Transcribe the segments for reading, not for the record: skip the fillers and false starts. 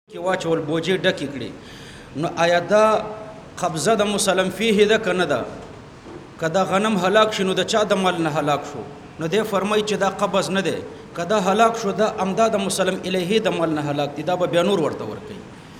کې واچول بوجي ډکې کړي نو آیا دا قبضه د مسلم فيه ده کنه ده کدا غنم هلاک شنو د چا د مال نه هلاک شو نو دی فرمای چې دا قبض نه ده کدا هلاک شو دا امداد مسلم الیه د مال نه هلاک دي دا به بیا نور ورته ورکي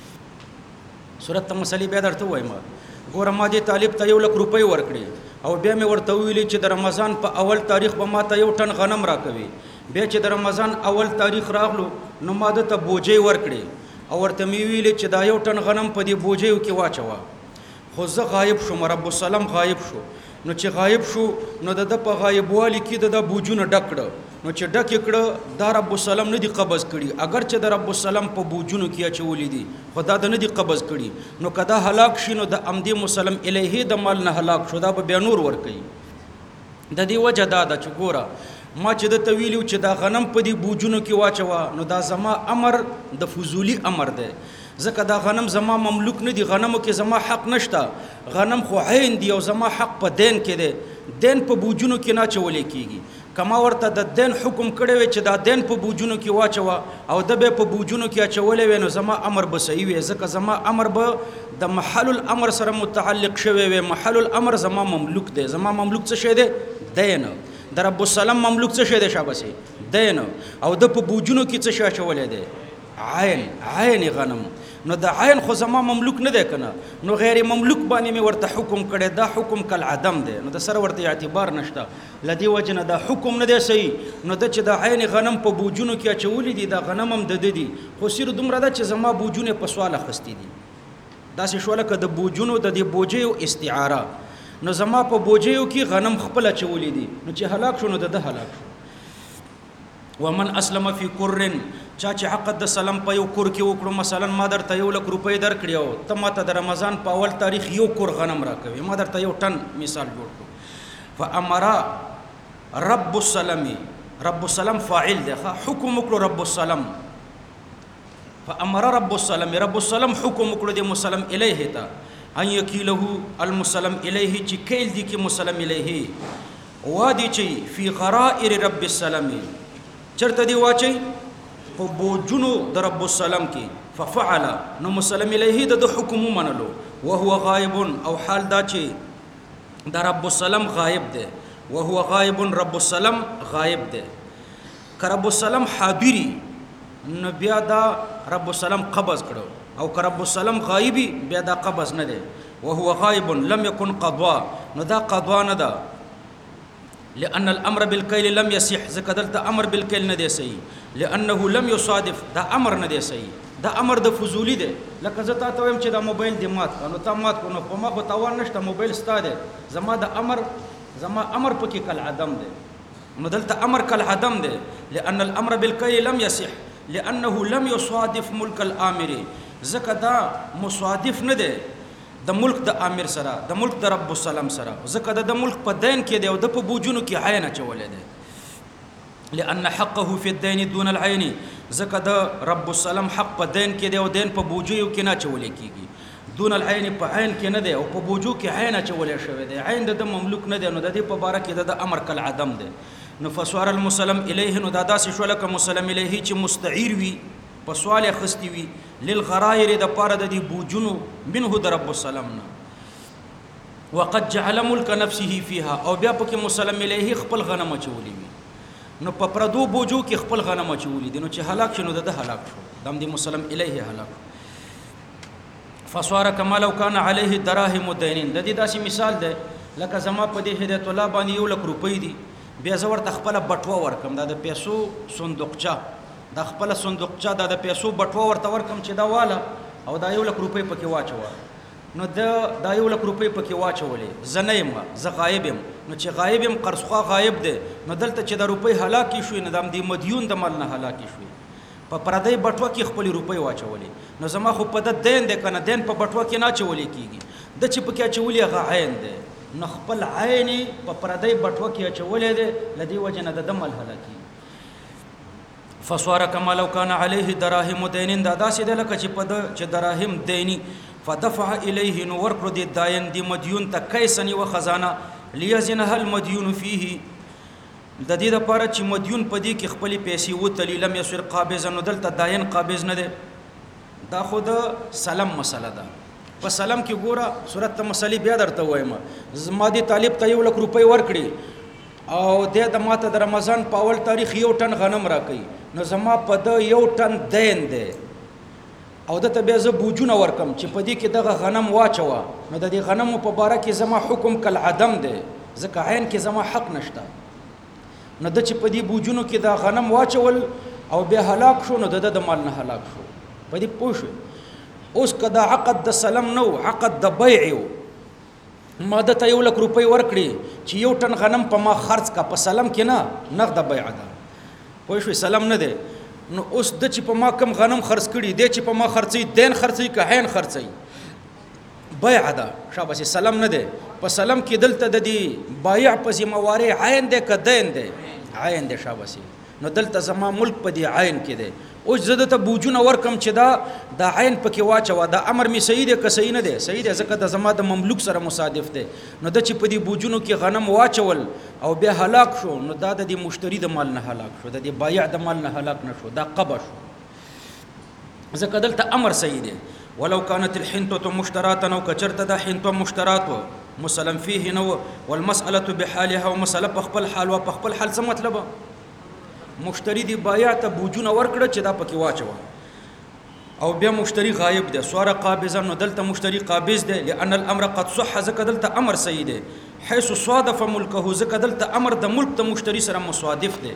صورت ته مسلې بیا درته وایم ګوره ما دې طالب ته 1 لک روپۍ ورکړي او بیا مې ورته ویلي چې د رمضان په اول تاریخ به ما ته 1 ټن غنم راکوي بیا چې د رمضان اول تاریخ راغلو نو ما د ته بوجي ورکړي او ورته مې ویلي چې دا 1 ټن غنم په دې بوجیو کې واچوه خو زه غایب شوم رب السلام غایب شو نو چې غایب شو نو د په غایبوالي کې د بوجونه ډک کړه نو چې ډک کړه دا رب السلام نه دی قبض کړي اگر چې د رب السلام په بوجونو کې اچولې دي خدا د نه دی قبض کړي نو کدا هلاک شي نو د امدی مسلم الیه د مال نه هلاک شو دا به بیا نور ور کوي د دې وجه دا د چګورا ما چې د تویلو چې دا غنم په دې بوجونو کې واچوا نو دا زما امر د فضولی امر دی ځکه دا غنم زما مملوک نه دی غنمو کې زما حق نشته غنم خو عین دی او زما حق په دین کې دی دین په بوجونو کې نه چولې کیږي کما ورته د دین حکم کړی وي چې دا دین په بوجونو کې واچوا او د به په بوجونو کې اچولې وي نو زما امر به صحیح وي ځکه زما امر به د محل الامر سره متعلق شوی وي محل الامر زما مملوک دی زما مملوک څه شی دی دین د رب السلام مملوک څه شی دی شابسي دین او د په بوجونو کې څه شی چولې دی عین غنم نو د عین خو زما مملوک نه دی کنه نو غیر مملوک باندې مې ورته حکم کړی دا حکم کل عدم دی نو د سره ورته اعتبار نشته لدی وجنه دا حکم نه دی صحیح نو د چې د عین غنم په بوجونو کې اچولې دي دا غنم هم د دي خو سیر دومره ده چې زما بوجونه په سوال خستی دي دا څه شوله ک د بوجونو د دې بوجي او استعاره نو زما په بوجیو کې غنم خپل چولې دي نو چې هلاک شو نو د هلاک شو ومن اسلم فی قرن چا چې حق د سلام په یو کور کې وکړو مثلا ما درته 1 لک روپۍ درکړیو ته ماته د رمضان په اول تاریخ یو کور غنم راکوي ما درته 1 ټن مثال جوړ کړو فامر رب السلام فاعل دی حکم وکړو رب السلام فامر رب السلام حکم وکړو د مسلم الیه ته ان یکیله المسلم الیه چې کیل دی کې مسلم الیه وادي چې فی غرائر رب السلام چرته دی واچي په بوجونو د رب السلام کې ففعل نو مسلم الیه د حکم منلو وهو غائب او حال دا چې د رب السلام غائب دی وهو غائب رب السلام غائب دی که رب السلام حاضری نو بیا دا رب السلام قبض کړو او که رب السلام غایبی بیا دا قبض نه دی وهو غائب لم يكن قضاء نو دا قضا نه ده لأن الأمر بالكيل لم يصح ذکرت امر بالكيل نه دی صحیح لأنه لم يصادف دا امر نه دی صحیح دا امر د فضولی دی لکه زه تاسو وایم چې دا موبایل دی مات کنو تا مات کو نو په ما به توان نشته موبایل ستاده زما امر پکې کل عدم دی نو دلته امر کل عدم دی لأن الأمر بالكيل لم يصح لأنه لم يصادف ملك الامر ذکر دا مصادف نه دی د ملک د امیر سره د ملک د رب السلام سره ذکر د ملک په دین کې دی او د په بوجونو کې عین چولې دی لأن حقه في الدين دون العين ذکر د رب السلام حق په دین کې دی او دین په بوجو کې نه چولې کیږي دون العين په عین کې نه دی او په بوجو کې عین چولې شوی دی عین د مملوک نه دی نو د دې په باره کې د امر کل عدم دی نو فسوار المسلم الیه نو دا داسې شو لکه مسلم الیه چې مستعیر وي په سوال خستی وي للغرائر د پاره د دې بوجونو منه د رب السلام نه وقد جعل ملك نفسه فيها او بیا پکې مسلم الیه خپل غنم چولې وي نو په پردو بوجو کې خپل غنم چولې دي نو چې هلاک شنو د هلاک شو دم دې مسلم الیه هلاک فصار كما لو كان عليه دراهم دینین د دې داسې مثال ده لکه زما په دې هدایت الله باندې 1 لک روپۍ دي بیا زور د خپل بټوه ورکم د پیسو صندوقچه د خپل صندوقچه د پیسو بټوه ورته ورکم چې دا والا او دا 1 لک روپۍ پکې واچوه نو دا 1 لک روپۍ پکې واچولې زنیم ز غایبم نو چې غایبم قرضخوا غایب دی نو دلته چې د روپۍ هلاکی شوې نه د مدیون د مال نه هلاکی شوې په پردی بټوه کې خپل روپۍ واچولې نو زما خو په د دین د کنه دین په بټوه کې نه چولې کیږي د چې پکې چولې غ عین دی نو خپل عین په پردی بټوه کې چولې دی لدی وجنه د مال هلاکی فصار كما لو كان عليه دراهم دين دا داسې د لکه چې په چې دراهم دینی فدفع اليه نو ورکړو د داین دی مدیون ته کیسنی و خزانه ليزنها المديون فيه د دې لپاره چې مدیون په دې کې خپل پیسې وتلی لم يسر قابضا نو دلته داین قابض نه ده دا خود سلام مسله ده. په سلام کې ګوره صورت ته مسلې بیا درته وایم. زما دې طالب ته 1 لک روپۍ ورکړي او د ماته د رمضان په اول تاریخ 1 ټن غنم راکړي، نو زما په د 1 ټن دین دی او دته بیا زه بوجونه ورکم چې په دې کې دغه غنم واچوه، نو د دې غنمو په باره کې زما حکم کل عدم دی، ځکه عین کې زما حق نشته. نو د چې په دې بوجونو کې دا غنم واچول او بیا هلاک شو، نو د مال نه هلاک شو. په دې پوه شو. اوس که دا عقد د سلام نو، عقد د بیع و، ما دته 1 لک روپۍ ورکړي چې 1 ټن غنم په ما خرڅ کا، په سلام کې نه، نقد بیع ده. پوه شو؟ سلام نه دی. نو اوس د چې په ما کم غنم خرڅ کړي دی چې په ما خرڅي دین خرڅي که عین خرڅي، بیع ده. شاباسي سلام نه دی. په سلام کې دلته د دې بایع په ذمہواری عین دی که دین دی؟ عین دی. شاباسي. نو دلته زما ملک په دې عین کې دی. اوس زه دته بوجونه ورکم چې دا عین پکې واچوه، دا امر می صحیح دی که صحیح نه دی؟ صحیح دی، ځکه د زما د مملوک سره مصادف دی. نو د چې په دې بوجونو کې غنم واچول او بیا هلاک شو، نو دا د دې مشتری د مال نه هلاک شو، د دې بایع د مال نه هلاک نه شو، دا قبه شو. ځکه دلته امر صحیح دی. ولو كانت الحنطة مشترات او کچرته د حنطه مشترات مسلم فيه نو والمسألة بحالها ومسألة په خپل حال او په خپل حال څه مطلب؟ مشتری دی بایع ته بوجونه ورکړه چې دا پکې واچوه او بیا مشتری غایب دی، سواره قابضه. نو دلته مشتری قابض دی، لأن الامر قد صح، ځکه دلته امر صحیح دی. حيث صادف ملکه، ځکه دلته امر د ملک ته مشتری سره مصادف دی.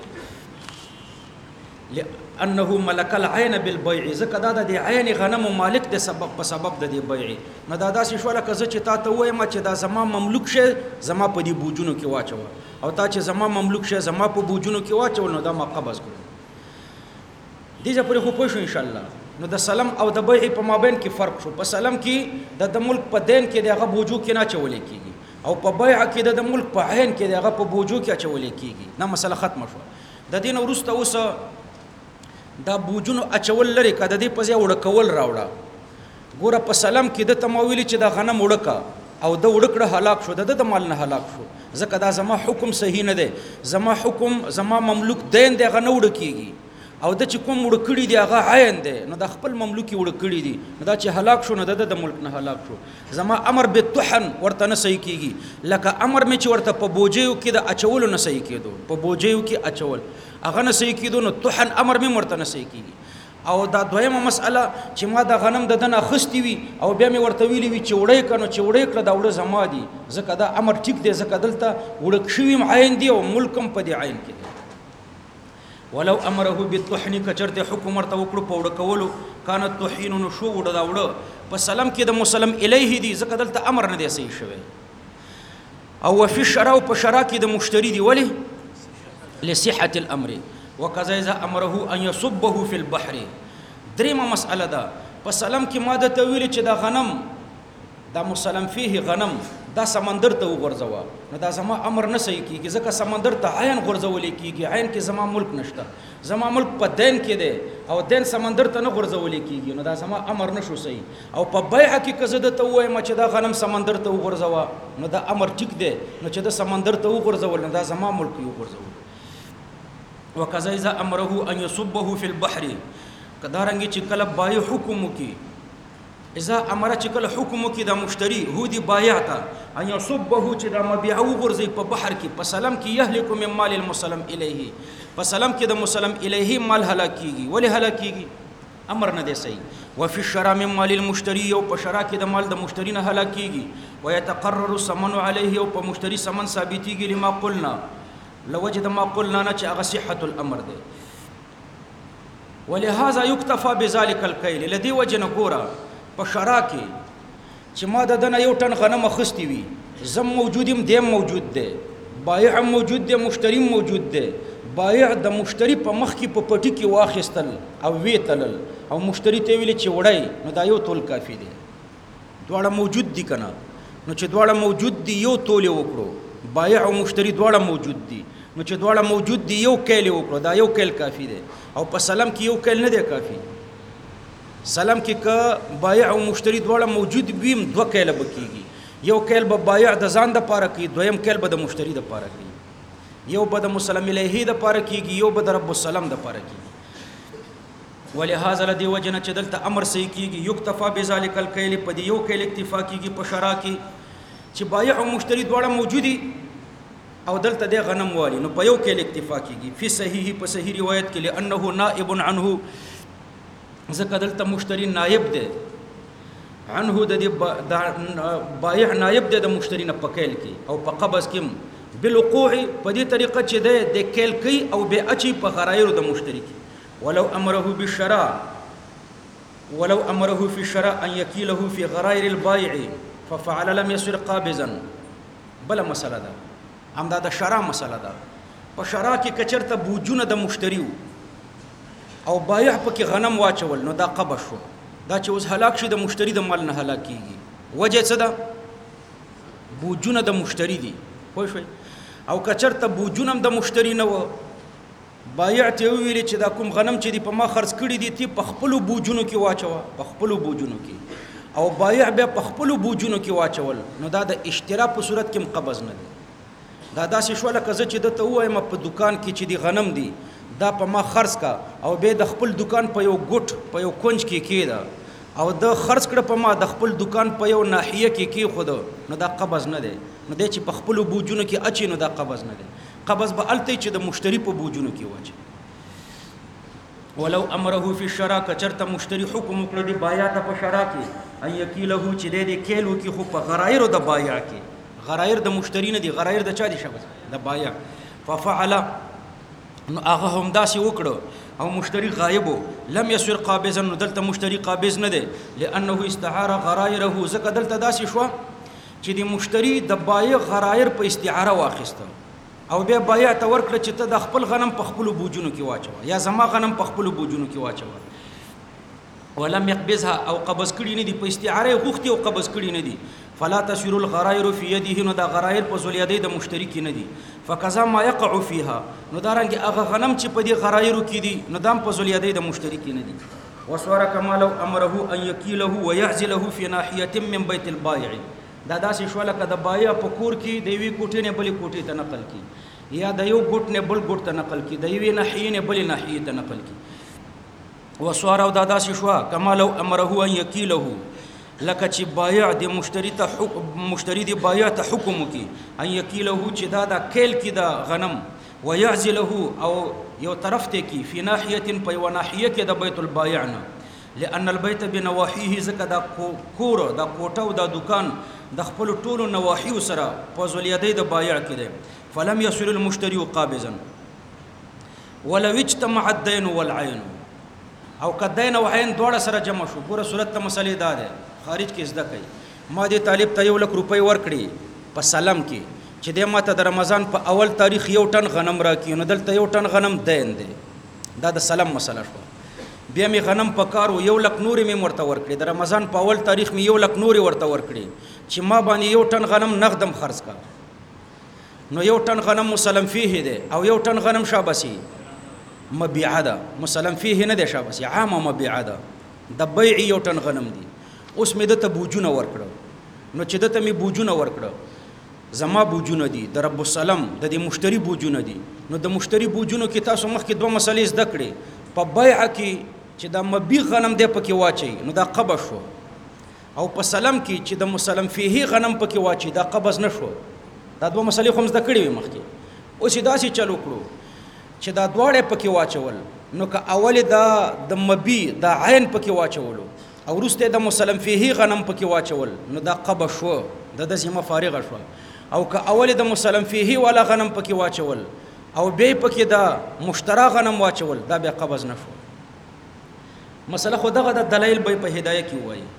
لأنه ملک العین بالبیع، ځکه دا د عین غنم مالک دی په سبب د دې بیع. نو دا داسې شوله که زه چې تا ته ووایم چې دا زما مملوک شی زما په دې بوجونو کې واچوه، او تا چې زما مملوک شی زما په بوجونو کې واچول، نو دا ما قبض کړو. دې ځای پورې خو پوه شو انشاءالله. نو د سلام او د بیع په مابین کې فرق شو. په سلام کې د ملک په دین کې د هغه بوجو کې نه اچولی کېږي، او په بیع کې د ملک په عین کې د هغه په بوجو کې اچولی کېږي. دا مسله ختمه شوه. د دې نه وروسته اوس دا بوجونو اچول لري که د دې په ځای وړکول راوړه. ګوره په سلام کې د ته ما ویلي چې دا غنم وړکه او د وړکړه هلاک شو، د مال نه هلاک شو، ځکه دا زما حکم صحیح نه دی. زما حکم زما مملوک دین دی، هغه نه وړه کېږي، او د چې کوم وړه کړي دي هغه عین دی. نو د خپل مملوکي وړه کړي دي، نو دا چې هلاک شو، نو د ملک نه هلاک شو. زما امر بالطحن ورته نه صحیح کېږي، لکه امر مې چې ورته په بوجیو کې د اچولو نه صحیح کېدو، په بوجیو کې اچول هغه نه صحیح کېدو، نو طحن امر مې ورته نه صحیح کېږي. او دا دویمه مسأله چې ما د غنم د دنه اخیستې وي او بیا مې ورته ویلي وي چې وړی کړه، نو چې وړی کړه دا وړه زما دي، ځکه دا امر ټیک دی، ځکه دلته وړک شوي عین دی او ملک هم په دې عین کې دی. ولو امره بالطحن، کچرته حکم ورته وکړو په وړه کولو، کانت طحین، نو شو وړه دا وړه په سلام کې د مسلم الیه دی، ځکه دلته امر نه دی صحیح شوی. او وفي الشرا، په شرا کې د مشتری دی، ولی لصحة الامر. وکذا اذا امره ان يصبه في البحر. دریمه مسأله ده. په سلام کې ما د تویل چې دا غنم دا مسلم فيه غنم دا سمندر ته وغورځوه، نو دا زما امر نه صحیح کېږي، ځکه سمندر ته عین غورځولی کېږي، عین کې زما ملک نشته، زما ملک په دین کې دی او دین سمندر ته نه غورځولی کېږي، نو دا زما امر نشو صحیح. او په بیع کې که زه درته ووایم چې دا غنم سمندر ته وغورځوه، نو دا امر ټیک دی، نو چې د سمندر ته وغورځول، نو دا زما ملک یې وغورځول. وکذا اذا امره ان يصبه في البحر، کدارنګ چې کله بایع حکم وکي، اذا امر چې کله حکم وکي دا مشتری هو دی بایع ته ان يصبه چې دا مبيع وغورځي په بحر کې، په سلام کې يهلك من مال المسلم الیه، په سلام کې د مسلم الیه مال هلاکیږي. ولی هلاکیږي؟ امر نه دی صحیح. وفي الشرا من مال المشتری، او په شرا کې د مال د مشتری نه هلاکیږي. ويتقرر الثمن عليه، او په مشتری ثمن ثابتیږي، لما قلنا، لوجد ما قلنا نه چې هغه صحة الامر دی. ولهذا يكتفى بذلك الكيل. لدی وجه نه ګوره په شرا کې چې ما د دنه 1 ټن غنم اخیستی وي، زم موجود یم، دیم موجود دی، بایع موجود دی، مشتری موجود دی. بایع د مشتری په مخ کې په پټي کې واخیستل او وی تلل، او مشتری ته ویل چې وړای، نو دا یو تول کافی دی. دواړه موجود دي کنه، نو چې دواړه موجود دي یو تول وکړو، بایع او مشتری دواړه موجود دي، نو چې دواړه موجود دي یو کیل وکړو، دا یو کیل کافی دی. او په سلام کې یو کیل نه دی کافی. سلام کې که بایع او مشتری دواړه موجود وي، 2 کیل به کېږي. یو کیل به بایع د ځان دپاره کوي، دویم کیل به د مشتری دپاره کوي، یو به د مسلم الیه دپاره کېږي، یو به د رب السلام دپاره کېږي. ولهذا لدی وجنه چې دلته امر صحیح کیږي یکتفا بذلک الکیل په دې یو کیل اکتفا کیږي په شرا کې چې بایع او مشتری دواړه موجودي او دلته د غنم والی نو په یو کیل اکتفا کیږي فی صحیح په صحیح روایت کې لانه نائب عنه ځکه دلته مشتری نائب دی عنه د بایع نائب دی د مشتری نه په کیل کې او په قبض کې بالوقوع په دې طریقه چې د کیل کوي او به اچي په غرایر د مشتری کې ولو امره في الشراء ان يكيله في غراير البائع ففعل لم يصير قابضا بل مساله ده همدا د شرا مساله ده په شرا کې کچرته بوجونه د مشتری او بایع پکې غنم واچول نو دا قبض شو دا چې اوس هلاک شي د مشتری د مال نه هلاک کیږي وجه څه ده بوجونه د مشتری دي پوه شئ او کچرته بوجونه د مشتری نه و بایع ته ویل چې دا کوم غنم چې دی په ما خرڅ کړی دي تی په خپل بوجونو کې واچوه په خپل بوجونو کې او بایع به په خپل بوجونو کې واچول نو دا د اشترا په صورت کې قبض نه دی دا داسې شو لکه زه چې دته وایم په دکان کې چې دی غنم دی دا په ما خرڅ کا او به د خپل دکان په یو ګټ په یو کونج کې کېده او د خرڅ کړه په ما د خپل دکان په یو ناحیه کې خود نو دا قبض نه دی نو د چې په خپل بوجونو کې اچي نو دا قبض نه دی قبض به الته چې د مشتری په بوجونو کې واچي ولو امره فی الشراء کچرته مشتری حکم وکړي دی بایع ته په شرا کې ان یکیله چې د کیلو کې خو په غرایر د بایع کې غرایر د مشتری نه دی غرایر د چا دی شبس د بایع ففعل نو هغه هم داسې وکړو او مشتری غایب لم يصير قابضا نو دلته مشتری قابض نه دی لانه استعار غرائره زکه دلته داسې شو چې د مشتری د بایع غرایر په استعاره واخیسته او بیا بایع ته ورکړه چې ته د خپل غنم په خپل بوجونو کې واچوه یا زما غنم په خپل بوجونو کې واچوه ولم يقبضها او قبض کړي نه دي په استعاره غوښتي او قبض کړي نه دي فلا تسير الغرائر في يده نو دا غرائر په زلیدې د مشتری کې نه دي فقضا ما يقع فيها نو دا رنګ هغه غنم چې په دې غرائر کې دي نو دام په زلیدې د مشتری کې نه دي وسوره كما لو امره ان يكيله ويعزله في ناحيه من بيت البائع دا داسې شو لکه د بایع په کور کې د یوې کوټې نه بلې کوټې ته نقل کی یا د یو ګوټ نه بل ګوټ ته نقل کی د یوې ناحیې نه بلې ناحیې ته نقل کی وسواره او دا داسې شو کما لو امره ان يكيله لکه چې بایع د مشتری د بایع ته حکم وکي ان یکیله چې دا کیل کې دا غنم ويعزله او یو طرف ته کې فی ناحیه په یو ناحیه کې د بیت البایع نه لان البيت بنواحيه زکه دا کور دا کوټه او دا دکان د خپل ټولو نواحي سره په زلیدې د بایع کې ده فلم يصير المشتري قابضا ولو اجتمع الدين والعين او کدین او عین دواړه سره جمع شو پوره صورت ته مسلې دا ده خارج کې زده کوي ما دې طالب ته 1 لک روپۍ ورکړي په سلام کې چې د ماته د رمضان په اول تاریخ 1 ټن غنم راکې نو دلته 1 ټن غنم دین دی دا د سلام مسله شو بیا می غنم په کار 1 لک نورې می ورته ورکړي د رمضان په اول تاریخ می 1 لک نورې ورته ورکړي چې ما باندې 1 ټن غنم نقدم خرڅ کا نو 1 ټن غنم مسلم فيه دی او 1 ټن غنم شابسي مبيعه ده مسلم فيه نه دی شابسي عامه مبيعه ده د بيع 1 ټن غنم دی اوس مې د ته بوجونه ورکړو نو چې د ته مې بوجونه ورکړو زما بوجونه دي د رب السلام د دې مشتری بوجونه دي نو د مشتری بوجونو کې تاسو مخکې 2 مسلې زده کړې په بيع کې چې د مبيع غنم دی پکې واچي نو دا قبض شو او په سلام کې چې د مسلم فيه غنم پکې واچي دا قبض نشو دا 2 مسلې خو زده کړې وي مخکې اوس دا سي چلو کړو چې دا دواړه پکې واچول نو که اول دا د مبيع دا عین پکې واچولو او وروسته د مسلم فيه غنم پکې واچول نو دا قبض شو د ذمہ فارغه شو او که اول د مسلم فيه ولا غنم پکې واچول او به پکې دا مشترا غنم واچول دا به قبض نشو مسله خو دغه د دلایل به په هدايه کې وایي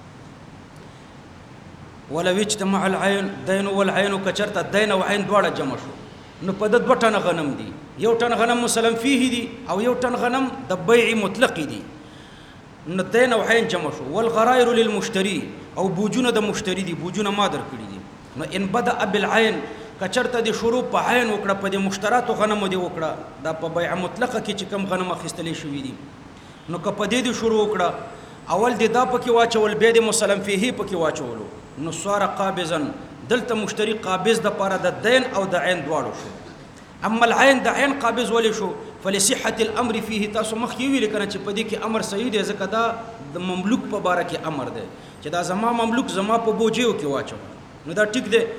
ولو اجتمع العين دين والعين کچرته دین او عین دواړه جمع شو نو په د 2 ټن غنم دي 1 ټن غنم مسلم فيه دي او 1 ټن غنم د بيع مطلق دي نو دین او عین جمع شو والغرائر للمشتري او بوجونه د مشتری دي بوجونه ما در کړی دي نو ان بدا بالعين کچرته د شروع په عین وکړه په د مشتراتو غنم دی وکړه دا په بيع مطلقه کې چې کم غنم اخیستلې شوې دي نو که په دې شروع وکړه اول د دا پکې واچول به د مسلم فيه پکې واچولو نو صار قابضا دلته مشتری قابض د پاره د دین او د عین دواړو شو اما العين د عین قابض ولې شو فلصحه الامر فيه تاسو مخکې ویل کنه چې په دې کې امر صحیح دی ځکه دا د مملوک په باره کې امر دی چې دا زما مملوک زما په بوجیو کې واچو نو دا ټیک دی.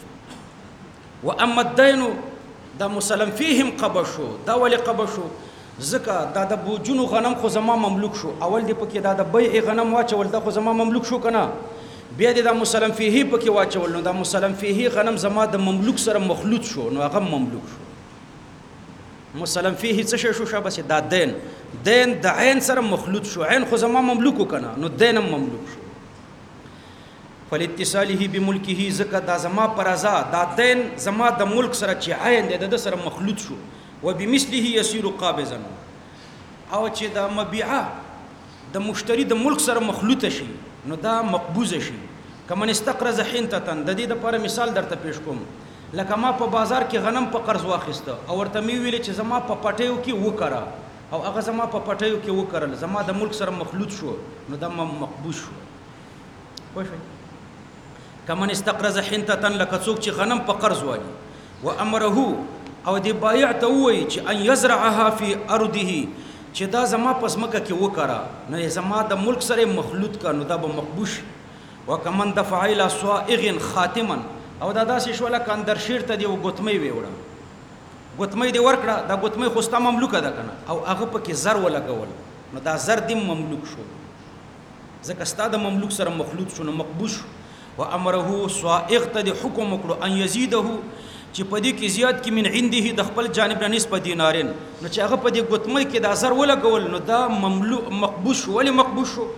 و اما الدین دا مسلم فیهم قبض شو دا ولې قبض شو ځکه دا د بوجونو غنم خو زما مملوک شو اول دی پکې دا د بیع غنم واچول دا خو زما مملوک شو کنه بیا دا مسلم فیه پکې واچول نو دا مسلم فیه غنم زما د مملوک سره مخلوط شو نو هغه مملوک شو. مسلم فیه څه شو شابه دا دین د عین سره مخلوط شو عین خو زما مملوک کنه نو دینم مملوک شو. فلاتصاله بملکه زکه دا زما پرزا دا دین زما د ملک سره چې عین د سره مخلوط شو وبمثله يصير قابضا او چې دا مبيعه د مشتری د ملک سره مخلوط شي نو دا مقبوض شي. کمن استقرض حنته د دې لپاره مثال درته پیش کوم لکه ما په بازار کې غنم په قرض واخیسته او ورته می ویل چې زما په پټیو کې وکړه او هغه زما په پټیو کې وکړل زما د ملک سره مخلوط شو نو دا مقبوض شو. خوښ کمن استقرض حنته لکه څوک چې غنم په قرض والی و امره او دی بایع ته وایي چې ان یزرعها فی ارضه چې دا زما پس مکه کې وکړه نو زما د ملک سره مخلوط کا نو دا به مقبوش. وکمن دفع الى صائغ خاتما او دا داسې شو لکه اندر شیر ته دی غتمې ویوړه غتمې دی ورکړه دا غتمې خو ستا مملوکه ده کنه او هغه پکې زر ولګول نو دا زر دی مملوک شو ځکه ستا د مملوک سره مخلوط شو نو مقبوش. و امره صائغ ته دی حکم وکړو ان یزيده چې په دې کې زیات کې من عنده د خپل جانب نه نسبت دینارین نو چې هغه په دې غتمې کې د اثر ولګول نو دا مملوک مقبوش ولی مقبوش شو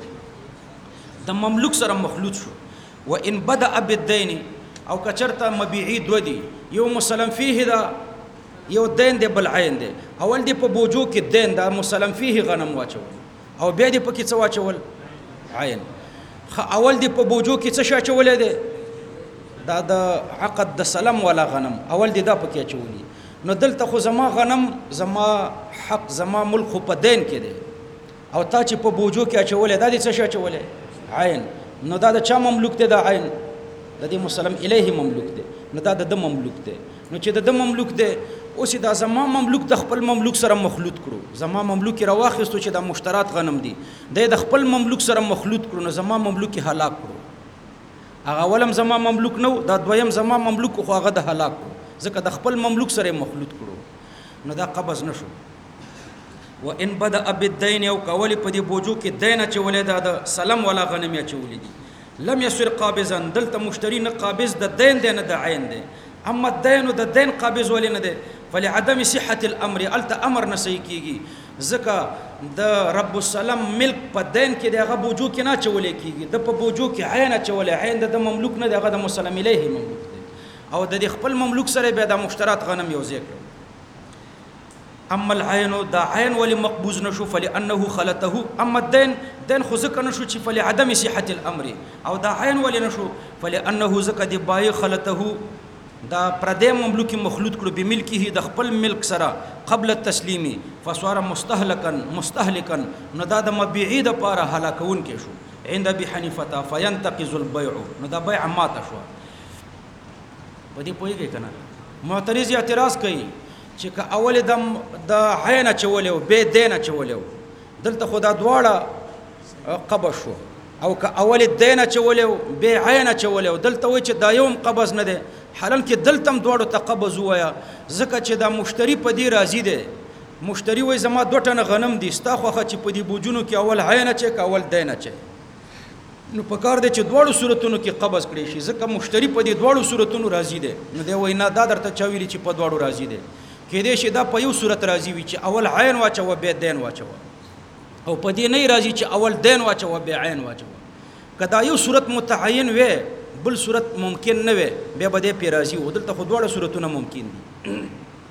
د مملوک سره مخلوط شو. و ان بدا بالدین او کچرته مبيعي دو دي یو مسلم فيه دا یو دین دی بل عین دی اول دی په بوجو کې دین دا مسلم فيه غنم واچول او بیا دی په کې څه واچول عین اول دی په بوجو کې څه شاچولې دی دا د عقد د سلام ولا غنم اول دی دا پکې چولی نو دلته خو زما غنم زما حق زما ملک خو په دین کې دی او تا چې په بوجو کې اچولې دا دې څه شاچولې عین نو دا د چا مملوک دی دا عین د دې مسلم الیه مملوک دی نو دا د مملوک دی نو چې د مملوک دی اوس دا زما مملوک د خپل مملوک سره مخلوط کړو زما مملوک راواخستو چې دا مشترات غنم دي د خپل مملوک سره مخلوط کړو نو زما مملوک هلاک کړو هغه ولم زما مملوک نو دا دویم زما مملوک خو هغه د هلاک کړو ځکه د خپل مملوک سره مخلوط کړو نو دا قبض نشو. و ان بدا بالدین او کولی په دې بوجو کې دین چولې دا د سلام ولا غنم یا چولې دي لم يصير قابضا دلته مشتری نه قابض د دین دی نه د عین دی اما الدین د دین قابض ولې نه دی فلعدم صحه الامر الت امر نه صحیح کیږي ځکه د رب السلام ملک په دین کې دغه بوجو کې نه چولې کیږي د په بوجو کې عین چولې عین د مملوک نه دغه د مسلم الیه مملوک دی او د خپل مملوک سره به د مشترات غنم یو ذکر. اما العين دا عين ولي مقبوض نشو فلانه خلته اما الدين دين خو ځکه نشو چې فلعدم صحه الامر او دا عين ولي نشو فلانه ځکه دی بای خلته دا پردې مملوک مخلوط کړو بملکه د خپل ملک سره قبل التسلیم فصار مستهلكا نو دا د مبيعي د پاره هلاکون کې شو عند ابي حنيفه فينتقض البيع نو دا بيع مات شو. په دې پوهیږئ کنه معترض اعتراض کوي چې اول د عین چولې او به دین چولې دلته خدا دواړه قبض شو او که اول دین چولې او به عین چولې دلته وای چې دا یوم قبض نه ده حلال کې دلتم دواړو تقبض وایا ځکه چې دا مشتری په دې راضي ده مشتری وای زما دوه ټنه غنم دي ستا خوخه چې په دې بوجونو کې اول عین چي که اول دین چي نو په کار دی چې دواړو صورتونو کې قبض کړي شي ځکه مشتری په دې دواړو صورتونو راضي ده نو دی وای نه دا درته چا ویلي چې په دواړو راضي ده کې دې شي دا په یو صورت راضي وي چې اول عین واچو به دین واچو او په دې نه راضي چې اول دین واچو به عین واچو کدا یو صورت متعین وي بل صورت ممکن نه وي به بده پی راضي ودلته خو دواړه صورتونه ممکن دي.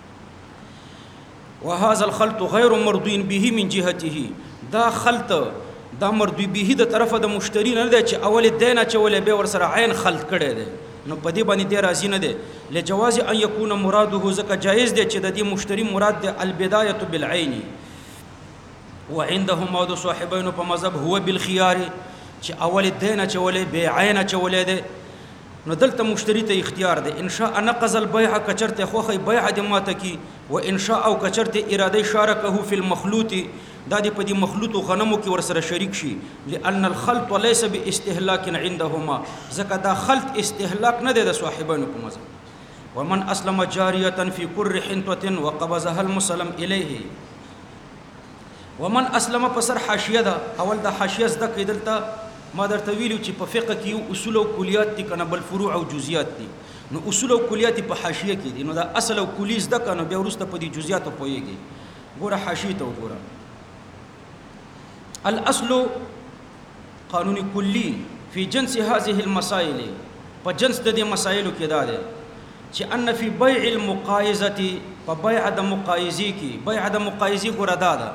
وهذا الخلط غير مرضي به من جهته دا خلط دا مرضي به د طرفه د مشتری نه دی چې اول دین چولې به ور سره عین خلط کړي دي نو په دې باندې دی راضي نه دی لجواز ان يكون مراده زکه جائز دی چې د دې مشتری مراد دی البدايه بالعين وعندهم موضوع صاحبين په مذهب هو بالخيار چې اول دین چولې به عین چولې دی نو دلته مشتری ته اختیار دی ان شاء نقض البيع کچرته خوخه بیع د ماته کی و ان شاء او کچرته اراده شارکه فی المخلوط دا دی په دې مخلوط غنمو کې ور سره شریک شي لئن الخلط ليس باستهلاك عندهما زکه دا خلط استهلاک نه دی د صاحبانو په مزه ومن اسلم جاریه فی کر حنطه وقبضها المسلم الیه ومن اسلم پسر حاشیه دا اول د حاشیه زده کیدلته ما درته ویلو چې په فقه کې اصول او کلیات دي کنه بل فروع او جزئیات دي نو اصول او کلیات په حاشیه کې دي نو دا اصل او کلی زده کنه بیا ورسته په دې جزئیات پويږي ګوره حاشیه ته وګوره الاصل قانون کلی فی جنس هذه المسائل په جنس د دې مسائلو کې دا ده چې ان فی بیع المقایزه په بیع د مقایزی کې بیع د مقایزی ګوره دا ده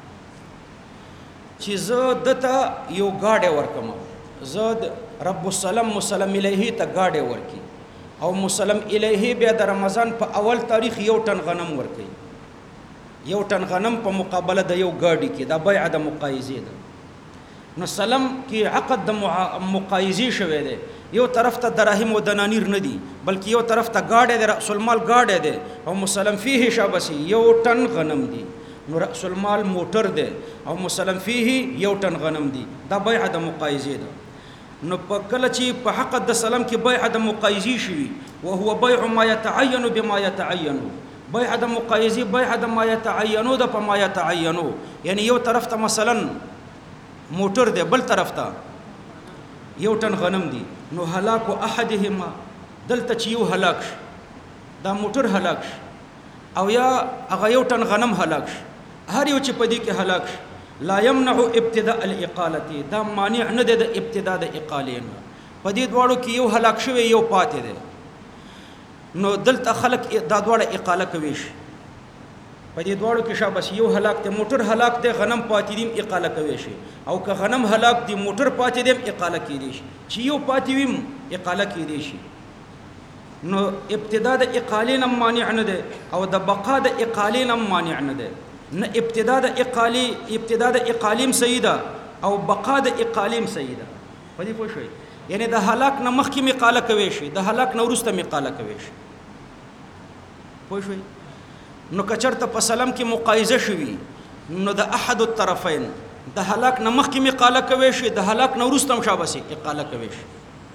چې زه دته یو گاډه ورکم زه رب السلام مسلم الیه ته گاډه ورکی او مسلم الیه بیا د رمضان په اول تاریخ یو ټن غنم ورکی یو ټن غنم په مقابله د یو گاډي کې دا بیع د مقایزه ده نو سلام کې عقد د مقایزه شوه دی یو طرف ته دراهم او دنانیر نه دي بلکې یو طرف ته گاډه د رأس المال گاډه ده او مسلم فيه شابسي یو ټن غنم دي نو رأس المال موټر ده او مسلم فيه یو ټن غنم دي دا بیع د مقایزه ده نو په کله چې په حق د سلام کې بیع د مقایزه شي او هو بیع ما يتعين بما يتعين بیع د مقایزه بیع د ما يتعين د په ما يتعين یعنی یو طرف ته مثلا موټر ده بل طرف ته یو ټن غنم دي نو هلاك احدهما دلته چې یو هلاک دا موټر هلاک او یا هغه یو ټن غنم هلاک هر یو چې پدې کې هلاک لا يمنع ابتداء الاقاله دا مانع نه ده د ابتداء د اقاله پدې دواړو کې یو هلاک شوی یو پاتې ده نو دلته خلق دا دواړه اقاله کوي پدې دواړو کې شابه یو هلاک ته موټر هلاک ده غنم پاتې دیم اقاله کوي شي او که غنم هلاک دي موټر پاتې دیم اقاله کیږي چې یو پاتې ویم اقاله کیږي شي نو ابتداء د اقاله نه مانع نه ده او د بقا د اقاله نه مانع نه ده نه ابتداء د اقالیم سیده او بقا د اقالیم سیده په دې پوه شئ یعنی د هلاک نه مخکې مقاله کوي شي د هلاک نه وروسته مقاله کوي شي پوه شئ نو کچرته په سلام کې مقایزه شوي نو د احد الطرفین د هلاک نه مخکې مقاله کوي شي د هلاک نه وروسته مشابسي اقاله کوي شي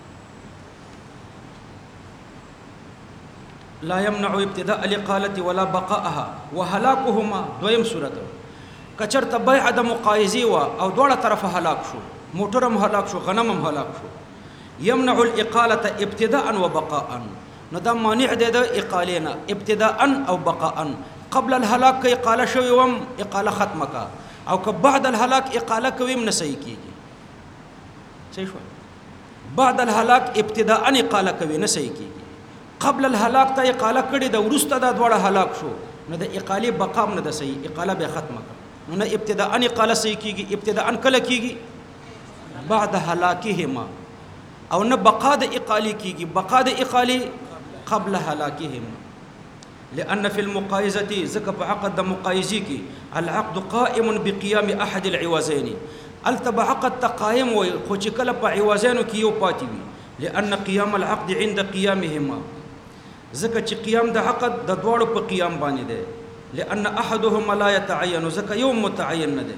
لا يمنع ابتداء الاقاله ولا بقاءها وهلاكهما دویم صورت کچرته بیع د مقایزه وا او دوړه طرف هلاک شو موټرم هلاک شو غنمم هلاک شو يمنع الاقاله ابتداء وبقاء نو دا مانع ده د اقالینا ابتداء او بقاء قبل الهلاك اقاله شوی وم اقاله ختمه کا او که بعد الهلاك اقاله کویم نه صحیح کیږي صحیح شو بعد الهلاك ابتداء اقاله کوي نه صحیح کیږي قبل الهلاك ته اقاله کړي د ورسته د دوړه هلاک شو نو د اقاله بقام نه د صحیح اقاله به ختمه کا نو نه ابتداء اقاله صحیح کیږي ابتداء کله کیږي بعد هلاکهما او نه بقا د اقاله کیږي بقا د اقاله قبل هلاكهم لأن في المقايزة زكب عقد مقايزيك العقد قائم بقيام أحد العوازين التبع عقد تقايم وخوشكلا بعوازين كيو باتيوي لأن قيام العقد عند قيامهما زكا قيام ده عقد ده دوارو بقيام باني ده لأن أحدهما لا يتعين زكا يوم متعين ده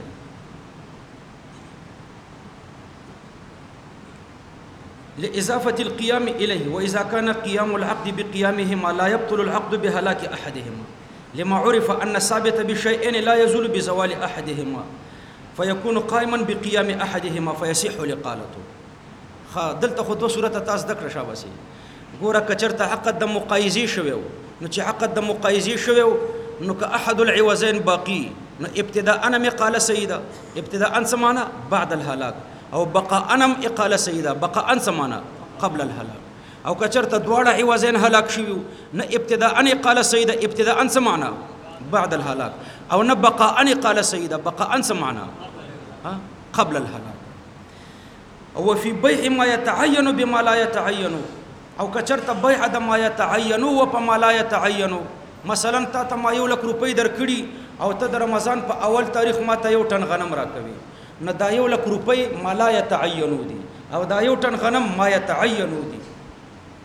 لإضافة القيام إليه وإذا كان قيام العقد بقيامهما لا يبطل العقد بهلاك أحدهما لما عرف أن الثابت بشيئين لا يزول بزوال أحدهما فيكون قائما بقيام أحدهما فيصح لقالته دلته خو دو صورت تاس ذکر شابسي ګوره کچرته عقد د مقایزه شویو نو چې عقد د مقایزه شویو نو که احد العوزين باقي نو ابتداء انا مقاله سيده ابتداء سمانا بعد الهلاك او بقاء انم اقاله سيده بقاء سمانا قبل الهلاك او کچرته دواړه عوزين هلاك شویو نه ابتداء ان اقاله سيده ابتداء سمانا بعد الهلاك او نه بقاء ان اقاله سيده بقاء سمانا قبل الهلاك وفي بيع ما يتعين بما لا يتعين او کچرته بيع د ما يتعين و بما لا يتعين مثلا تا ما یو لک روپۍ درکړي او ته د رمضان په اول تاریخ ما ته یو ټن غنم راکوي نه دا یو لک روپۍ ما لا يتعين دي او دا یو ټن غنم ما يتعين دي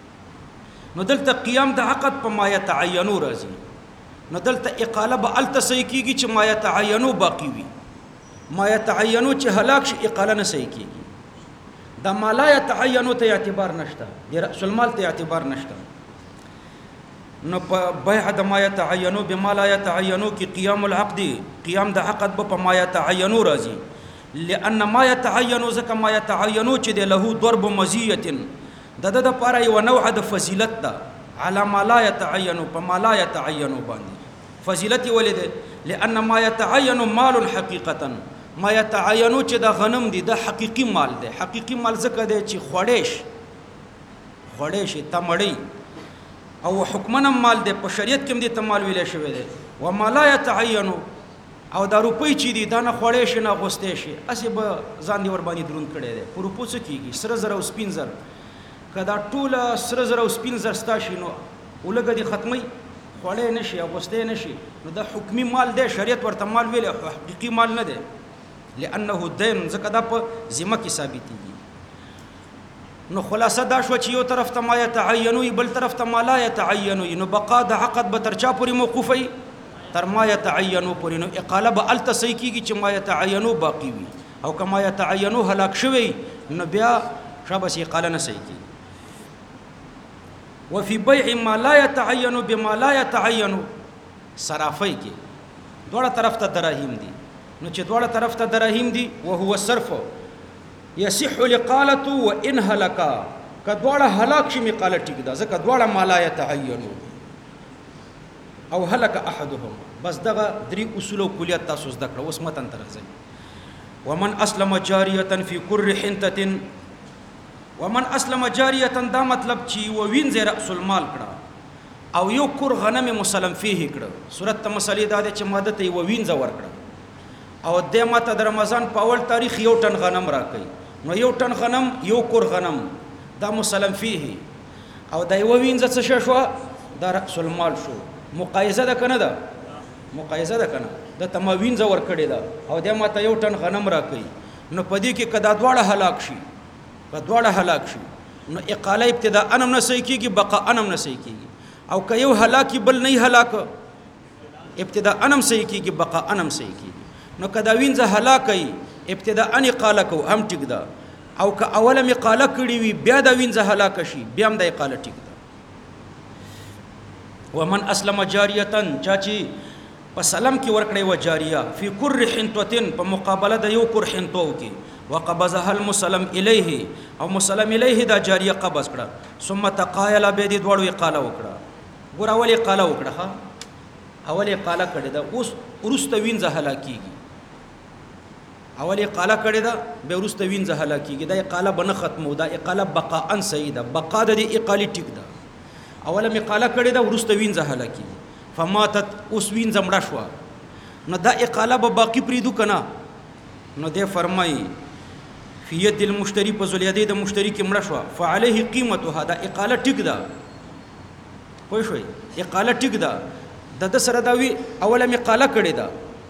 نو دلته قیام د عقد په ما یتعینو راځي نو دلته اقاله به الته صحیح کیږي چې ما یتعینو باقی وي ما یتعینو چې هلاک شي اقاله نه صحیح کیږي دا ما لا یتعینو ته اعتبار نشته د رأس المال ته اعتبار نشته نو په بیع د ما یتعینو بما لا یتعینو کې قیام العقد قیام د عقد په ما یتعینو راځي لأن ما يتعين زكا ما يتعين چې د له ضرب مزيه د لپاره یو نوع د فضیلت ده على ما لا يتعين فما لا يتعين باندې فضیلت ولید لأن ما يتعين مال حقيقه ما يتعين چې د غنم دي د حقيقي مال ده حقيقي مال زکه ده چې خوړېش تمړی او حکمنا مال ده په شریعت کې دي تمال ویل شوی ده و ما لا يتعين او دا روپۍ چې دي دا نه خوړې شي نه غوستې شي اسی به ځان دی ور باندې درون کړي دي پر روپو څه کیږي سره زره او سپین زر کدا ټوله سره زره او سپین زر ستا شي نو ولګه دي ختمي خوړې نشي او غوستې نشي نو دا حکمی مال دی شریعت ورته مال ویل حقيقي مال نه دی لانه دین ځکه دا په ذمه کې ثابتېږي نو خلاصه دا شو چې یو طرف ته ما يتعینو بل طرف ته ما لا يتعینو نو بقا د عقد به ترچا پوری موقوفي تر ما يتعینو پوری نو اقاله به الته صحیح کیږي چې ما يتعینو باقی وي او کما يتعینو هلاک شوی نو بیا شابه اقاله نه صحیح کیږي وفي بيع ما لا يتعين بما لا يتعين صرافي کې دوړه طرف ته دراهم دي نو چې دوړه طرف ته دراهم دي وهو الصرف يصح لقالته وان هلك کدوړه هلاک شي مقاله ټیک ده ځکه دوړه ما لا يتعين او هلك احدهم بس دغه درې اصول او کلیات تاسو زده کړو اوس متن ترځي ومن اسلم جاريه في كر حنته ومن اسلم جاریه دا مطلب چې وینځ رأس المال کړه او یو کور غنم مسلم فيه کړه صورت ته مسلې دا چې ماده ته وینځ ور کړه او د ماته د رمضان په اول تاریخ یو ټن غنم راکې نو یو ټن غنم یو کور غنم دا مسلم فيه او دا وینځ څه شو دا رأس المال شو مقایزه ده کنه دا مقایزه ده کنه د تم وینځ ور کړه دا او د ماته یو ټن غنم راکې نو پدې کې کدا دواړه هلاک شي دوړه هلاک شي نو اقاله ابتداء انم نه صحیح کیږي بقا انم نه صحیح کیږي او که یو هلاکی بل نه هلاک ابتداء انم صحیح کیږي بقا انم صحیح کیږي نو کدا وینځه هلاکي ابتداء ان اقاله کو هم ټیک ده او که اوله مقاله کړي وي بیا د وینځه هلاک شي بیا هم د اقاله ټیک ده ومن اسلم جاریه چاچی په سلام کې ورکړې و جاریه فی کر حنتوتن په مقابله د یو کر حنتو کې وقبضها المسلم الیه او مسلم الیه دا جاریه قبض کړه ثم تقایل به دې دوړو اقاله وکړه ګور اول اقاله وکړه اول اقاله کړه دا اوس ورسته وینځه هلاکیږي اول اقاله کړه دا به ورسته وینځه هلاکیږي دا اقاله بنه ختمو دا اقاله بقا ان سیده بقا د اقالی ټیک ده اوله اقاله کړه دا ورسته وینځه هلاکیږي فماتت اوس وینځه مړه شو نو دا اقاله به باقی پریدو کنه نو دې فرمایي فی ید المشتری په زلیدې د مشتری کې مړه شو فعليه قیمتها دا اقاله ټیک ده پوه شئ اقاله ټیک ده د سره دا وی اوله اقاله کړې ده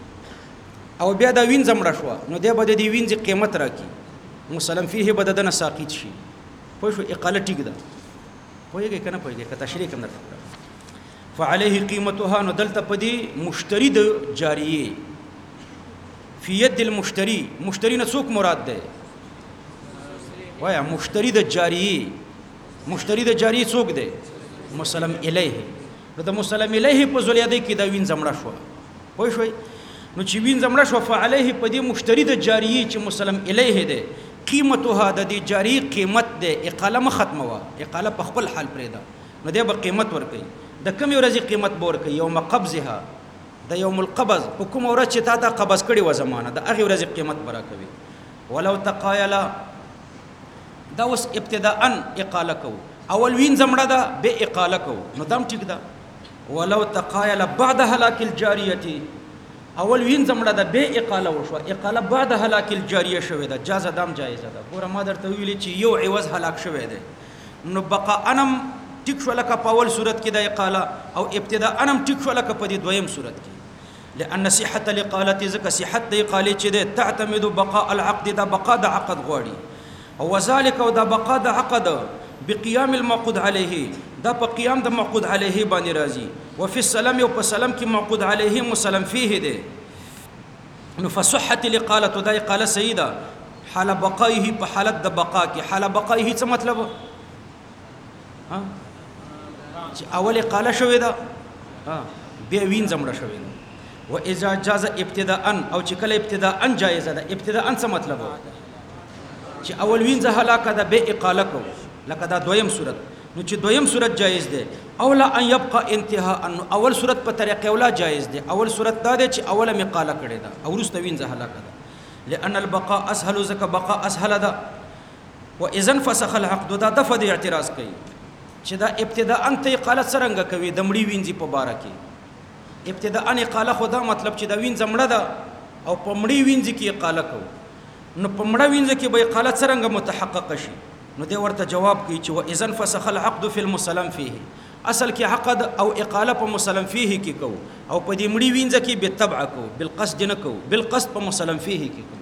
او بیا دا وینځ مړه شو نو دې به د وینځ قیمت راکې مسلم فيه به د نه ساقط شي پوه شئ اقاله ټیک ده پوهیږئ کنه پوهیږئ که تشریح کوم درته فعليه قیمتها نو دلته په دې مشتری د جاریه فی ید المشتری مشتری نه څوک مراد ده وایا مشتری د جاریه مشتری د جاریه څوک ده مسلم الیه نو د مسلم الیه په زلیاده کې دا وین زمړه شو وای شوي نو چې وین زمړه شو فعلیه په دې مشتری د جاریه چې مسلم الیه ده قیمتها د دې جاریه قیمت ده اقاله ما ختمه وا اقاله په خپل حال پرې ده نو دې به قیمت ورکړي د کوم ورځې قیمت به ورکړي یوم قبضها د یوم القبض په کوم ورځ چې تا دا قبض کړي و زمانه د هغه ورځې قیمت برا کوي ولو تقایلا دا اوس ابتداء اقاله کو اول وین زمړه ده به اقاله کو نو دم ټیک ده ولو تقایلا بعد هلاك الجاریه اول وین زمړه ده به اقاله وشو اقاله بعد هلاك الجاریه شوه ده جاز دام جایز ده ګوره ما درته ویلې چې یو عوض هلاک شوه ده نو بقا انم ټیک شو لکه په اول صورت کې د اقاله او ابتداء انم ټیک شو لکه په دې دویم صورت کې لأن صحة الإقالة ذكر صحة الإقالة كده تعتمد بقاء العقد ده بقاء ده عقد غواري وذلك وده بقاء ده عقد بقيام المعقود عليه دا په قیام د معقود عليه باندې راځي وفي السلام او په سلام کې معقود عليه مسلم فيه ده نو فصحت الاقاله دا اقاله سیده حال بقائه په حالت د بقا کې حال بقائه څه مطلب ها چې اول اقاله شوې ده بیا وین زمړه شوې ده و اذا جاز ابتداء او چې کله ابتداء جایز ده ابتداء څه مطلب چې اول وین زه هلاکه ده به اقاله کو لکه دا دویم صورت نو چې دویم صورت جایز ده اولا ان يبقى انتهاء اول صورت په طریقه اوله جایز ده اول صورت دا ده چې اوله مقاله کړي ده او رست وین زه هلاکه ده لان البقاء اسهل زك بقاء اسهل ده واذا فسخ العقد دا دفع اعتراض کوي چې دا ابتداء انت اقاله څنګه کوي د مړی وینځي په باره کې ابتداء اقاله خدا مطلب چې دا وین زمړه ده او په مړی وینځي کې اقاله کو نو په مړه وینځي کې به اقاله څنګه متحقق شي نو دی ورته جواب کوي چې واذا فسخ العقد في المسلم فيه اصل کې عقد او اقاله په مسلم فيه کې کو او په دې مړی وینځ کې به تبع کو بالقصد نه کو بالقصد په مسلم فيه کې کو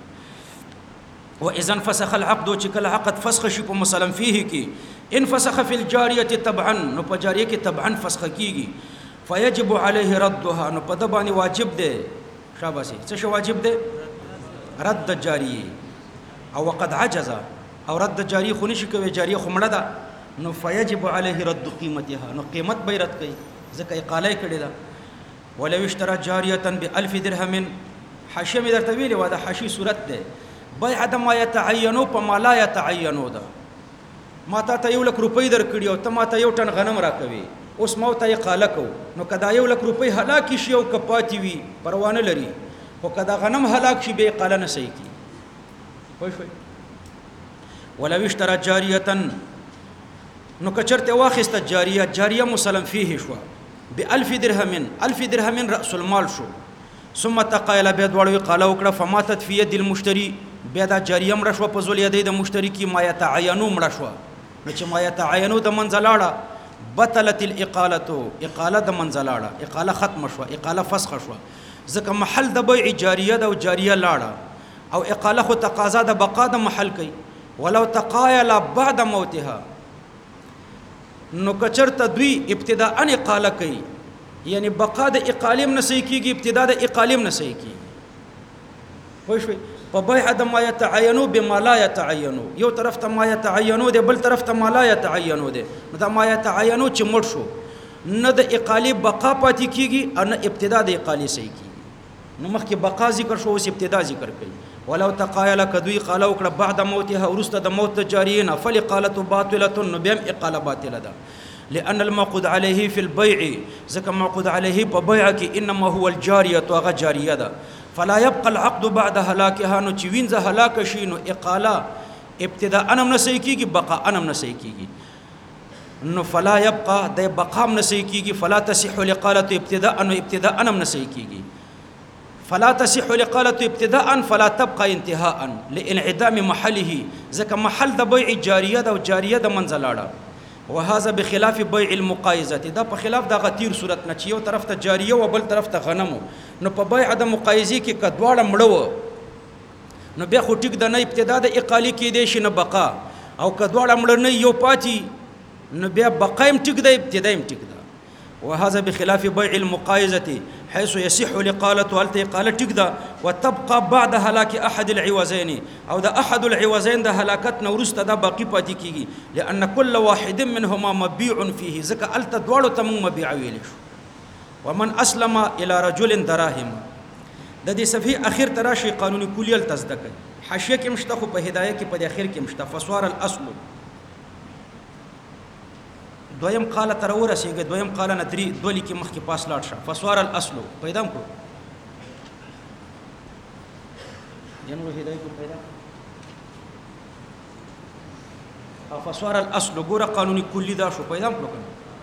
واذا فسخ العقد چې کله عقد فسخ شي په مسلم فيه کې ان فسخ في الجاريه تبعا نو په جاریه کې تبعا فسخ کیږي فيجب عليه ردها نو په د باندې واجب ده شاباسي څه شو واجب ده رد جاریه او وقد عجز او رد جاری خو نشي کوي جاری خو مړه ده نو فیجب علیه رد قیمتها نو قیمت به رد کوي ځکه اقاله کړي ده ولو اشترى جاریه ب1000 درهم حاشیه مې درته ویلې و دا حاشیه صورت ده بیع د ما يتعینو په ما لا يتعینو ده ما ته 1 لک روپۍ درکړي او ته ما ته 1 ټن غنم راکوي اوس ما ته اقاله کو نو کدا 1 لک روپۍ هلاک شي او کپاتی وي پروانه لري او کدا غنم هلاک شي به اقاله نه صحیح کی خوښ ولو اشترى جاریه نو کچرته واخسته جاریه مسلم فيه شو ب1000 درهم 1000 درهم راس المال شو ثم تقایل به دوړوي قاله وکړه فماتت في يد المشتري بیا دا جاریه مړه شو په زول یدې د مشتری کی ما يتعینو مړه شو نو چې ما يتعینو د منزلاړه بطلت الاقاله اقاله د منزلاړه اقاله ختم شو اقاله فسخ شو ځکه محل د بیع جاریه د او جاریه لاړه او اقاله خو تقاضا د بقا د محل کوي ولو تقایل بعد موتها نو کچرته دوی ابتداء اقاله کوي یعنی بقا د اقالیم نه صحیح کیږي ابتداء د اقالیم نه صحیح کیږي خوښ په بیع د ما يتعینو بما لا يتعینو یو طرف ته ما يتعینو دی بل طرف ته ما لا يتعینو دی نو دا ما يتعینو چې مړ شو نه د اقالی بقا پاتې کیږي او نه ابتداء د اقالی صحیح کیږي نو مخکې بقا ذکر شو اوس ابتداء ذکر کوي ولو تقایل کدوی قاله وکړه بعد موتها ورسته د موت جاریین فلقاله باطله نو بهم اقاله باطله ده لان المعقود عليه في البيع ذکر معقود عليه په بيع کې انما هو الجاريه واغه جاریه ده فلا يبقى العقد بعد هلاكها نو چې وینځه هلاک شي نو اقاله ابتداء انم نسې کیږي بقا انم نسې کیږي نو فلا يبقى د بقا نم نسې کیږي فلا تصح الاقاله ابتداء انم ابتداء انم نسې کیږي فلا تصح الاقاله ابتداء فلا تبقى انتهاء لانعدام محله ځکه محل د بیع جاریه ده او جاریه د منزلاړه وهذا بخلاف بيع المقایزه دا په خلاف د غتیر صورت نه چې یو طرف ته جاریه او بل طرف ته غنم نو په بیع د مقایزه کې کډواړه مړو نو بیا خو ټیک د نه ابتدا د اقالی کې دی شنه بقا او کډواړه مړ نه یو پاتې نو بیا بقایم ټیک د ابتدایم ټیک ده وهذا بخلاف بيع المقایزه حيث يصح الاقاله هل اقاله ټیک ده وتبقى بعد هلاك احد العوزين او ده احد العوزين ده هلاکت نورسته ده باقی پاتې کیږي لان كل واحد منهما مبيع فيه ذکر الت دوړو تم مبيع ویل شو ومن اسلم الى رجل دراهم د دې صفحه اخر تراشي قانوني کلیل تصدق حاشیه کې مشته خو په هدايه کې په اخر کې مشته فسوار الاصل دویم قاله تر ورسېږي دویم قاله نه درې دولی کې مخ کې پاس لاړ شه فسوار الاصل پیدا کو جنو هدايه کو پیدا فسوار الاصل ګوره قانوني کلی دا شو پیدا کړو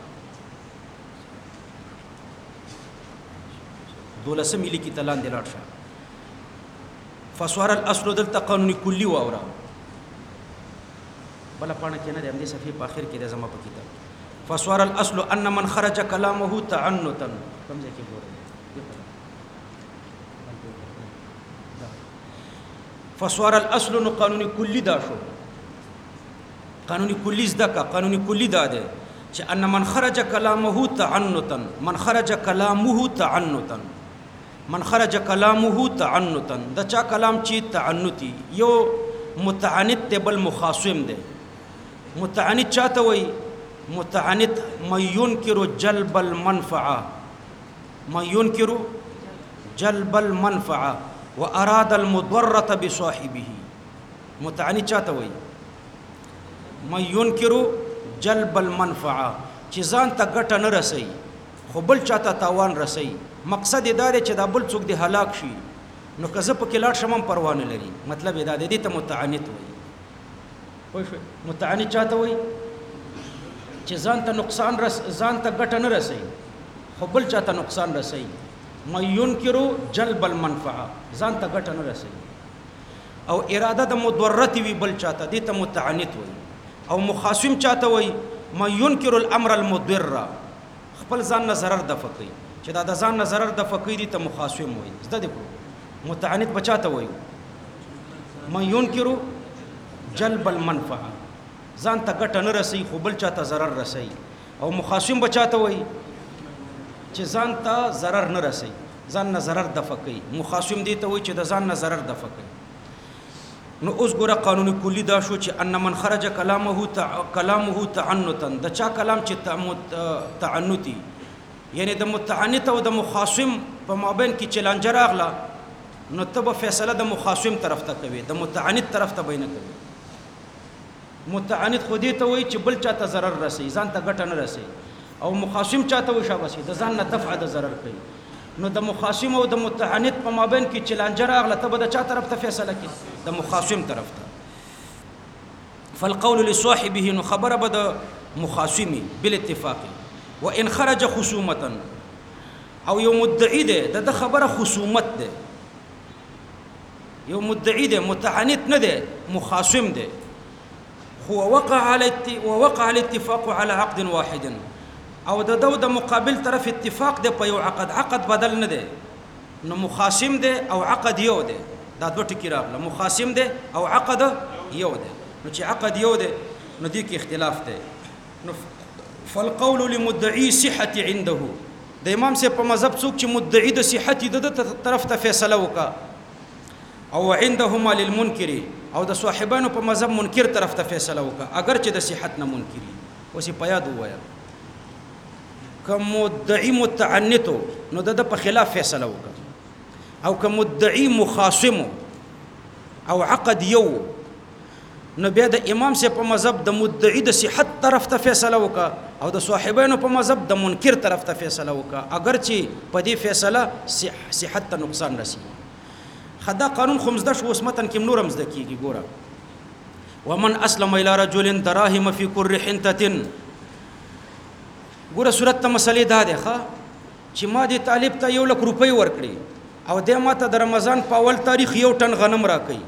دولسم ملي کې تلان دلاړ شه فسوار الاصل دلته قانوني کلی واورا بل پانه کې نه د دې صفحه په اخر کې د زما په کتاب فسوار الاصل ان من خرج كلامه تعنتا کوم ځای کې ګوره فسوار الاصل نو قانوني کلی دا شو قانوني کلی زده کا قانوني کلی دا ده چې ان من خرج کلامه تعنتا من خرج کلامه تعنتا من خرج کلامه تعنتا دا چا کلام چې تعنتی یو متعنت دی بل مخاصم دی متعنت چاته وای متعنت من ينكر جلب المنفعه من ينكر جلب المنفعه واراد المضره بصاحبه متعنت چاته وای من ينكر جلب المنفعه چې ځان ته ګټه نه رسي خو بل چاته تاوان رسي مقصد دا دی چې دا بل څوک دی هلاک شي نو که زه پکې لاړ شم هم پروا نه لري مطلب دا دی دې ته متعنت وایي پوه شوې متعنت چاته وایي چې ځان ته نقصان ځان ته ګټه نه رسي خو بل چاته نقصان رسي من ينكر جلب المنفعه ځان ته ګټه نه رسي او اراده د مضرت وی بل چاته دې ته متعنت وایي او مخاصم چاته وایي من ينكر الامر المضر خپل ځان نه ضرر دفع کوي چې دا د ځان نه ضرر دفع کوي دې ته مخاصم وایي زده دې کړو متعنت بچاته وایي من ينكر جلب المنفعه ځان ته ګټه نه رسي خو بل چاته ضرر رسي او مخاصم بچاته وایي چې ځان ته ضرر نه رسي ځان نه ضرر دفع کوي مخاصم دې ته وایي چې د ځان نه ضرر دفع کوي نو اوس ګوره قانوني کلی دا شو چې ان من خرج کلامه تعنتا د چا کلام چې تعنتی یعنی د متعنت او د مخاصم په مابین کې چلنجه راغله نو ته به فیصله د مخاصم طرف ته کوي د متعنت طرف ته به نه کوي متعنت خو دې ته وایي چې بل چاته ضرر رسي ځان ته ګټه نه رسي او مخاصم چاته وایي شاباسي د ځان نه دفع د ضرر کوي نو د مخاصم او د متعنت په مابین کې چلنجه راغله ته به د چا طرف ته فیصله کوي د مخاصم طرف ته فالقول لصاحبه نو خبره به د مخاصمي بالاتفاق وان خرج خصومه او یو مدعی ده د خبره خصومت ده یو مدعی ده متعنت نه ده مخاصم ده هو وقع الاتفاق على عقد واحد او د مقابل طرف اتفاق ده په یو عقد بدل نه ده نو مخاصم ده او عقد یو ده دا دوه ټکی راغله مخاصم ده او عقد یو ده نو چې عقد یو ده نو دې کې اختلاف ده نو فالقول لمدعي صحه عنده د امام سے په مذهب څوک چې مدعي د صحت د طرف ته فیصله وکا او عندهما للمنکر او د صاحبانو په مذهب منکر طرف ته فیصله وکا اگر چې د صحت نه منکری اوسې پیاد وایا کوم مدعي متعنت نو د په خلاف فیصله وکا او کوم مدعي مخاصم او عقد یو نو بیا د امام سے په مذهب د مدعي د صحت طرف ته فیصله وکا او د صاحبانو په مذهب د منکر طرف ته فیصله وکا اگر چې په دې فیصله صحت ته نقصان رسي خدا قانون خمزده شو اسمتن کې نورم زده کیږي ګوره ومن اسلم الى رجل دراهم في كل حنته ګوره صورت ته مسلې دا ده چې ما دې طالب ته 1 لک روپۍ ورکړي او د ماته د رمضان په اول تاریخ 1 ټن غنم راکړي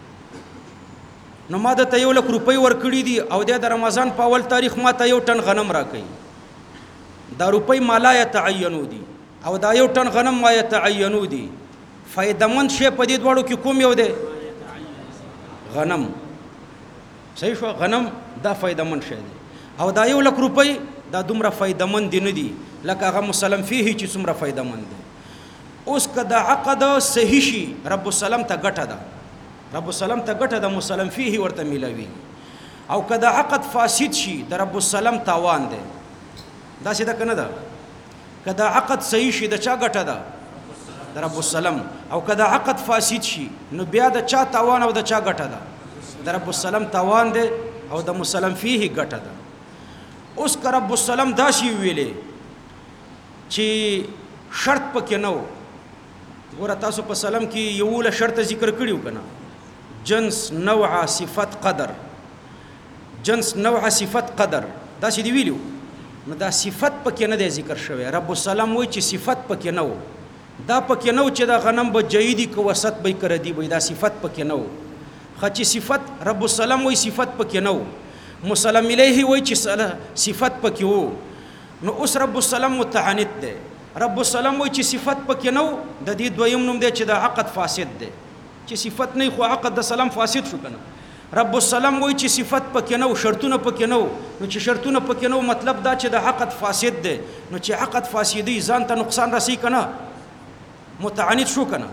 نو ما د ته 1 لک روپۍ ورکړي دي او د رمضان په اول تاریخ ما ته 1 ټن غنم راکړي دا روپۍ مالا يتعینو دي او دا 1 ټن غنم ما يتعینو دي فائدمن شی په دې دواړو کې کوم یو دی غنم صحیح شو غنم دا فائدمن شی دی او دا 1 لک روپۍ دا دومره فائدمن دي نه دي لکه هغه مسلم فيه چې څومره فائدمن دي اوس کدا عقد صحیح شي رب السلام ته ګټه ده رب السلام ته ګټه ده مسلم فيه ورته ملوي او کدا عقد فاسد شي د رب السلام تاوان ده دا څه ده کنه ده کدا عقد صحیح شي د چا ګټه ده د رب السلام او کدا عقد فاسد شي نو بیا د چا تاوان او د چا ګټه ده د رب السلام تاوان ده او د مسلم فيه ګټه ده اوس که رب السلام دا شی ویلې چې شرط پکې نه و ګوره تاسو په سلام کې یو له شرط ذکر کړیو کنه جنس نوع صفت قدر جنس نوع صفت قدر دا شی دی ویلو نو دا صفت پکې نه دی ذکر شوی رب السلام وایي چې صفت پکې نه و دا پکې نه و چې دا غنم به جیدی کو وسط به کړی دی دا صفت پکې نه و خچ صفت رب السلام وایي صفت پکې نه و مسلم الیه وایي چې صفت پکې وو نو اوس رب السلام متعنت دی رب السلام وایي چې صفت پکې نه و د دې دویم نوم دی چې دا عقد فاسد دی چې صفت نه خو عقد د سلام فاسد شو کنه رب السلام وایي چې صفت پکې نه و شرطونه پکې نه و نو چې شرطونه پکې نه و مطلب دا چې د عقد فاسد دی نو چې عقد فاسدی ځان ته نقصان رسي که نه متعنت شو که نه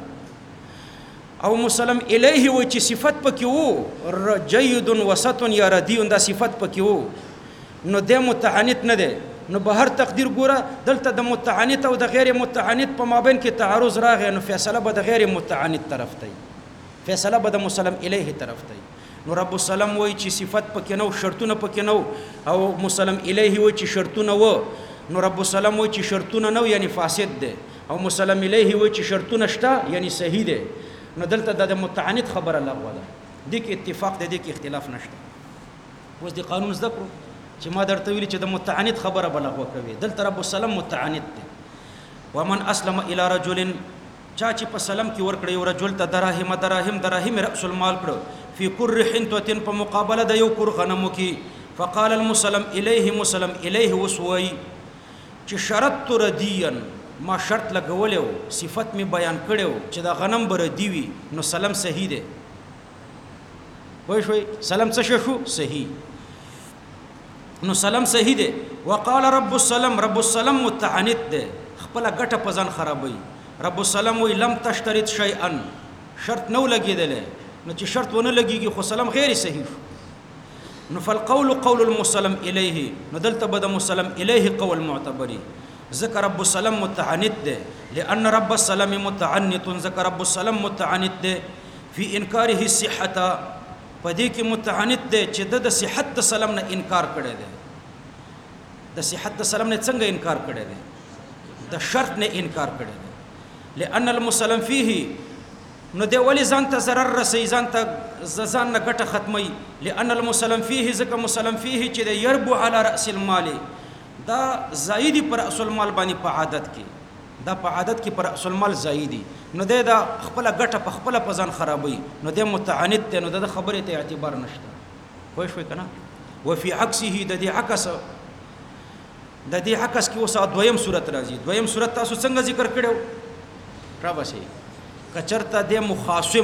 او مسلم الیه وایي چې صفت پکې و جید وسط یا ردی دا صفت پکې و نو دی متعنت نه دی نو به هر تقدیر ګوره دلته د متعنت او د غیر متعنت په مابین کې تعارض راغی نو فیصله به د غیر متعنت طرف ته فیصله به د مسلم الیه طرف ته نو رب السلام وایي چې صفت پکې نه شرطونه پکې نه او مسلم الیه وایي چې شرطونه و نو رب السلام وایي چې شرطونه نه یعنی فاسد دی او مسلم الیه وایي چې شرطونه شته یعنی صحیح دی نو دلته د متعنت خبره لغوه ده دې کې اتفاق دی دې کې اختلاف نشته اوس د قانون زده کړو چې ما درته ویلي چې د متعنت خبره به لغوه کوي دلته رب السلام متعنت دی ومن اسلم الى رجل چا چې په سلام کې ورکړی یو رجل ته دراهم رأس المال کړو فی کر حنطة په مقابله د یو کور غنمو کې فقال المسلم الیه وسوی چې شرط ردیا ما شرط لګولیو صفت می بیان کړو چې دا غنم بر دی وی نو سلام صحیح دی وای شوي سلام څه شو صحیح نو سلام صحیح دی وقال رب السلام متعنت دی خپل ګټه پزان خرابوي رب السلام وی لم تشترط شیئا شرط نو لګیدل نو چې شرط ونه لګیږي خو سلام غیر صحیح نو فالقول قول المسلم الیه نو دلته بد مسلم الیه قول معتبری ذکر رب السلام متعنت ده لان رب السلام متعنت ذکر رب السلام متعنت ده فی انکاره الصحه پدې کې متعنت ده چې د صحت سلام نه انکار کړي ده د صحت سلام نه څنګه انکار کړي ده د شرط نه انکار کړي ده لان المسلم فيه نو دی ولی ځان ته ضرر رسي ځان ته ځان نه ګټه ختمي لان المسلم فيه ځکه مسلم فيه چې د يربو على راس المال دا زائدی پر رأس المال باندې په عادت کې دا په عادت کې پر رأس المال زائدی نو دی دا خپل ګټه په خپل په ځان خرابوي نو دی متعنت دی نو د خبرې ته اعتبار نشته خو شوي کنه وفي عكسه د دې عکس کې اوس دویم صورت راځي دویم صورت تاسو څنګه ذکر کړو را بشي کچرته د مخاصم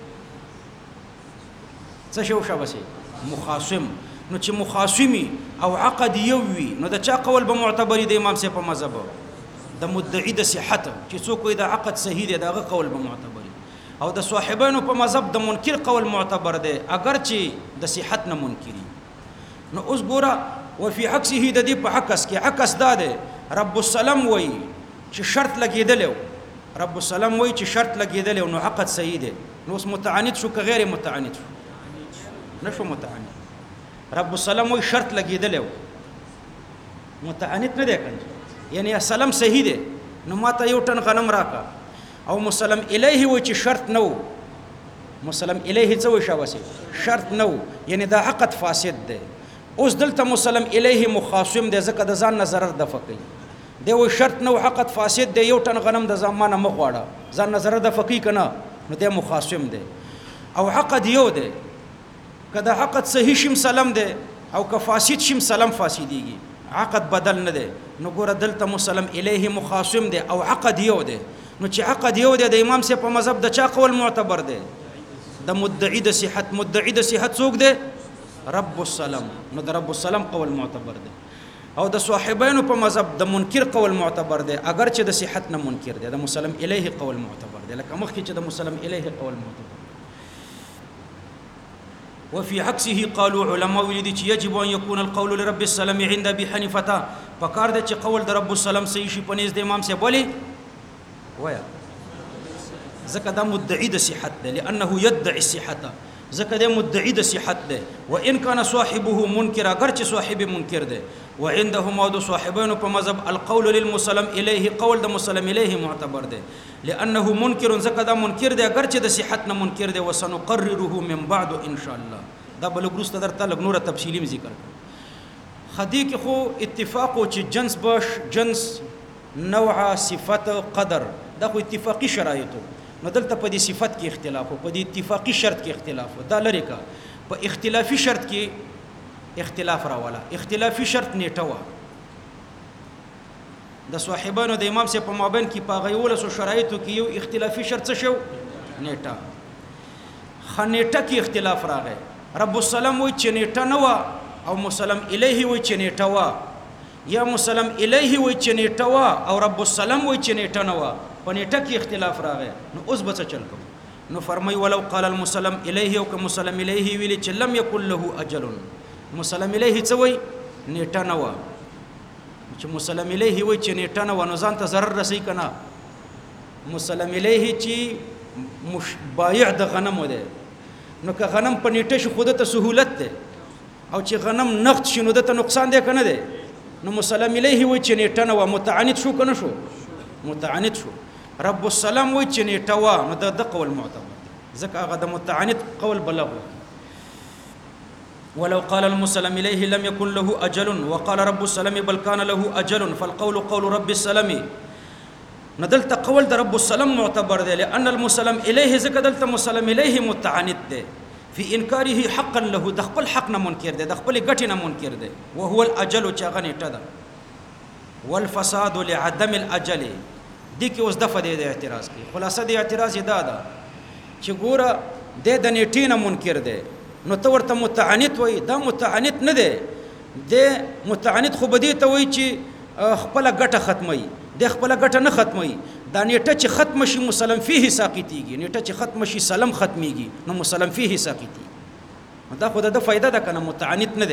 څه شو شابسي مخاصم نو چې مخاصمي او عقد یووي نو د چا قول به معتبري د امام صاحب په مذهب د مدعي د صحت چې څوک وي د عقد صحیح دی دغه قول به معتبري او د صاحبانو په مذهب د منکر قول معتبر دی اگر چې د صحت نه منکري نو اوس ګوره وفي عكسه د دې په عکس کې عکس دا دی رب السلام وایي چې شرط لګیدل رب السلام وایي چې شرط لګیدل نو عقد صحیح دی نو اوس متعنت شو که غیر متعنت شو نشو متعنت رب السلام وایي شرط لګیدل متعنت نه دی کنه یعنی السلام صحیح دی نو ماته یو ټن غنم راکا او مسلم الیه وایي چې شرط نو مسلم الیه څه وایي شاباسي شرط نو یعنی دا عقد فاسد دی اوس دلته مسلم الیه مخاصم دی ځکه د ځان نه ضرر دفع کوي دی وایي شرط نو عقد فاسد دی یو ټن غنم د زمانه مخ واړه ځان نه ضرر دفع کوي که نه نو دی مخاصم دی او عقد یو دی که د عقد صحیح شم سلام دی او که فاسد شم سلام فاسدیږي عقد بدل نه دی نو ګوره دلته مسلم الیه مخاصم دی او عقد یو دی نو چې عقد یو دی د امام صاحب په مذهب د چا قول معتبر دی د مدعي د صحت څوک دی رب السلام نو د رب السلام قول معتبر دی او د صاحبانو په مذهب د منکر قول معتبر دی اگر چې د صحت نه منکر دی د مسلم الیه قول معتبر دی لکه مخکې چې د مسلم الیه قول معتبر وفي عكسه قالوا علماء ولدي يجب ان يكون القول لرب السلام عند ابي حنيفه فقار د چې قول د رب السلام صحیح شي په نيز د امام صاحب ولي ويا زکه دا مدعي د صحت دی لانه يدعي الصحه زکه د مدعي د صحت دی وان كان صاحبه منکر اگر چې صاحب منکر دی وعندهم او صاحبانو په مذهب القول للمسلم الیه قول د مسلم الیه معتبر دی لانه منکر زکه دا منکر دی اگر چې د صحت نه منکر دی وسنقرره من بعد ان شاء الله دا بل ګروست درته لګ نور تفصیلی ذکر خدی کې خو اتفاق او چې جنس باش جنس نوع صفت قدر دا خو اتفاقی شرایطو نو دلته په دې صفت کې اختلاف او په دې اتفاقی شرط کې اختلاف دا لري کا په اختلافي شرط کې اختلاف راواله اختلافي شرط نیټه وا د صاحبانو د امام سے په مابین کې په غیول سو شرایطو کې یو اختلافي شرط څه شو نیټه خنیټه کې اختلاف راغی رب السلام وای چې نیټه نه وه او مسلم الیه وای چې نیټه وه، یا مسلم الیه وای چې نیټه وه او رب السلام وای چې نیټه نه وه، په نیټه کې اختلاف راغی. نو اوس به څه چل کوو؟ نو فرمای ولو قال المسلم الیه او که مسلم الیه ویلی چې لم یکن له اجل، مسلم الیه څه وای؟ نیټه نه وه. چې مسلم الیه وای چې نیټه نه وه نو ځان ته ضرر رسوي که نه؟ مسلم الیه چې بایع د غنمو دی، نو که غنم په نیټه شي خو ته سهولت دی، او چې غنم نقد شي نو دته نقصان دی که نه دی؟ نو مسلم الیه وای چې نیټه نه وه، متعنت شو که نه شو؟ متعنت شو. رب السلام وای چې نیټه وه، نو د قول معتبر دی، ځکه هغه د متعنت قول بلغ. ولو قال المسلم إليه لم يكن له أجل وقال رب السلام بل كان له أجل فالقول قول رب السلام. ندلت قول در رب السلام معتبر ده، لأن المسلم إليه زكا دلت مسلم إليه متعنت ده في إنكاره حقا له، دخل حقنا منكر ده، دخل قتنا منكر ده، وهو الأجل چاغني تدا. والفساد لعدم الأجل دي کی اوس دفه ده اعتراض کی خلاصه ده اعتراض ده چې ګوره د نیټینه منکر ده، نو ته ورته متعنت وای، دا متعنت نه دی، د متعنت خو بدی ته وای چې خپل ګټه ختمي، د خپل ګټه نه ختمي. دا نیټه چې ختم شي مسلم فيه ساقطيږي، نیټه چې ختم شي سلام ختميږي، نو مسلم فيه ساقطي. دا خو د فائدہ ده کنه، متعنت نه دی.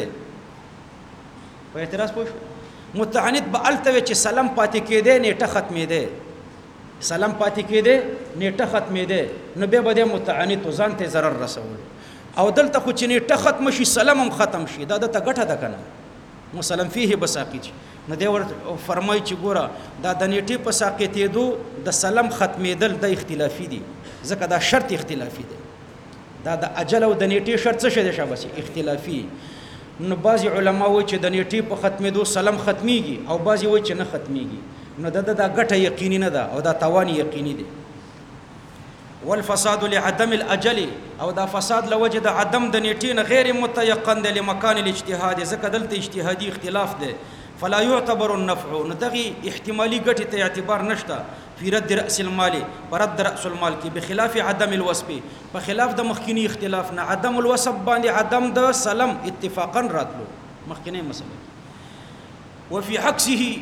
په اعتراض پوه متعنت به الته چې سلام پاتې کېده نیټه ختمې ده، سلام پاتې کېده نیټه ختمې ده، نو به بده متعنت ځان ته ضرر رسول. او دلته خو چې نیټه ختم شي سلام هم ختم شي، دا د ته ګټه ده کنه، مسلم فيه بساقط. نو دی ور فرمای چې ګوره دا د نیټې په ساقطېدو د سلام ختمېدل د اختلافي دي، ځکه دا شرط اختلافي دی، دا د اجل او د نیټې شرط څه شی دی شاباسي اختلافي. نو بعضی علما وایي چې د نیټې په ختمېدو سلام ختميږي او بعضی وایي چې نه ختميږي، نو دا ګټه یقیني نه ده او دا تاوان یقیني دی. والفساد لعدم الاجل او دا فساد لوجه د عدم د نیټین غیر متيقن د لمکان الاجتهاد، ځکه دلته اجتهادي اختلاف دی. فلا يعتبر النفع، نو دغه احتمالي ګټه ته اعتبار نشته في رد راس المال، برد راس المال کې بخلاف عدم الوصف، په خلاف د مخکینی اختلاف نه عدم الوصف باندې عدم د سلام اتفاقا راتلو مخکینی مسله. وفي عكسه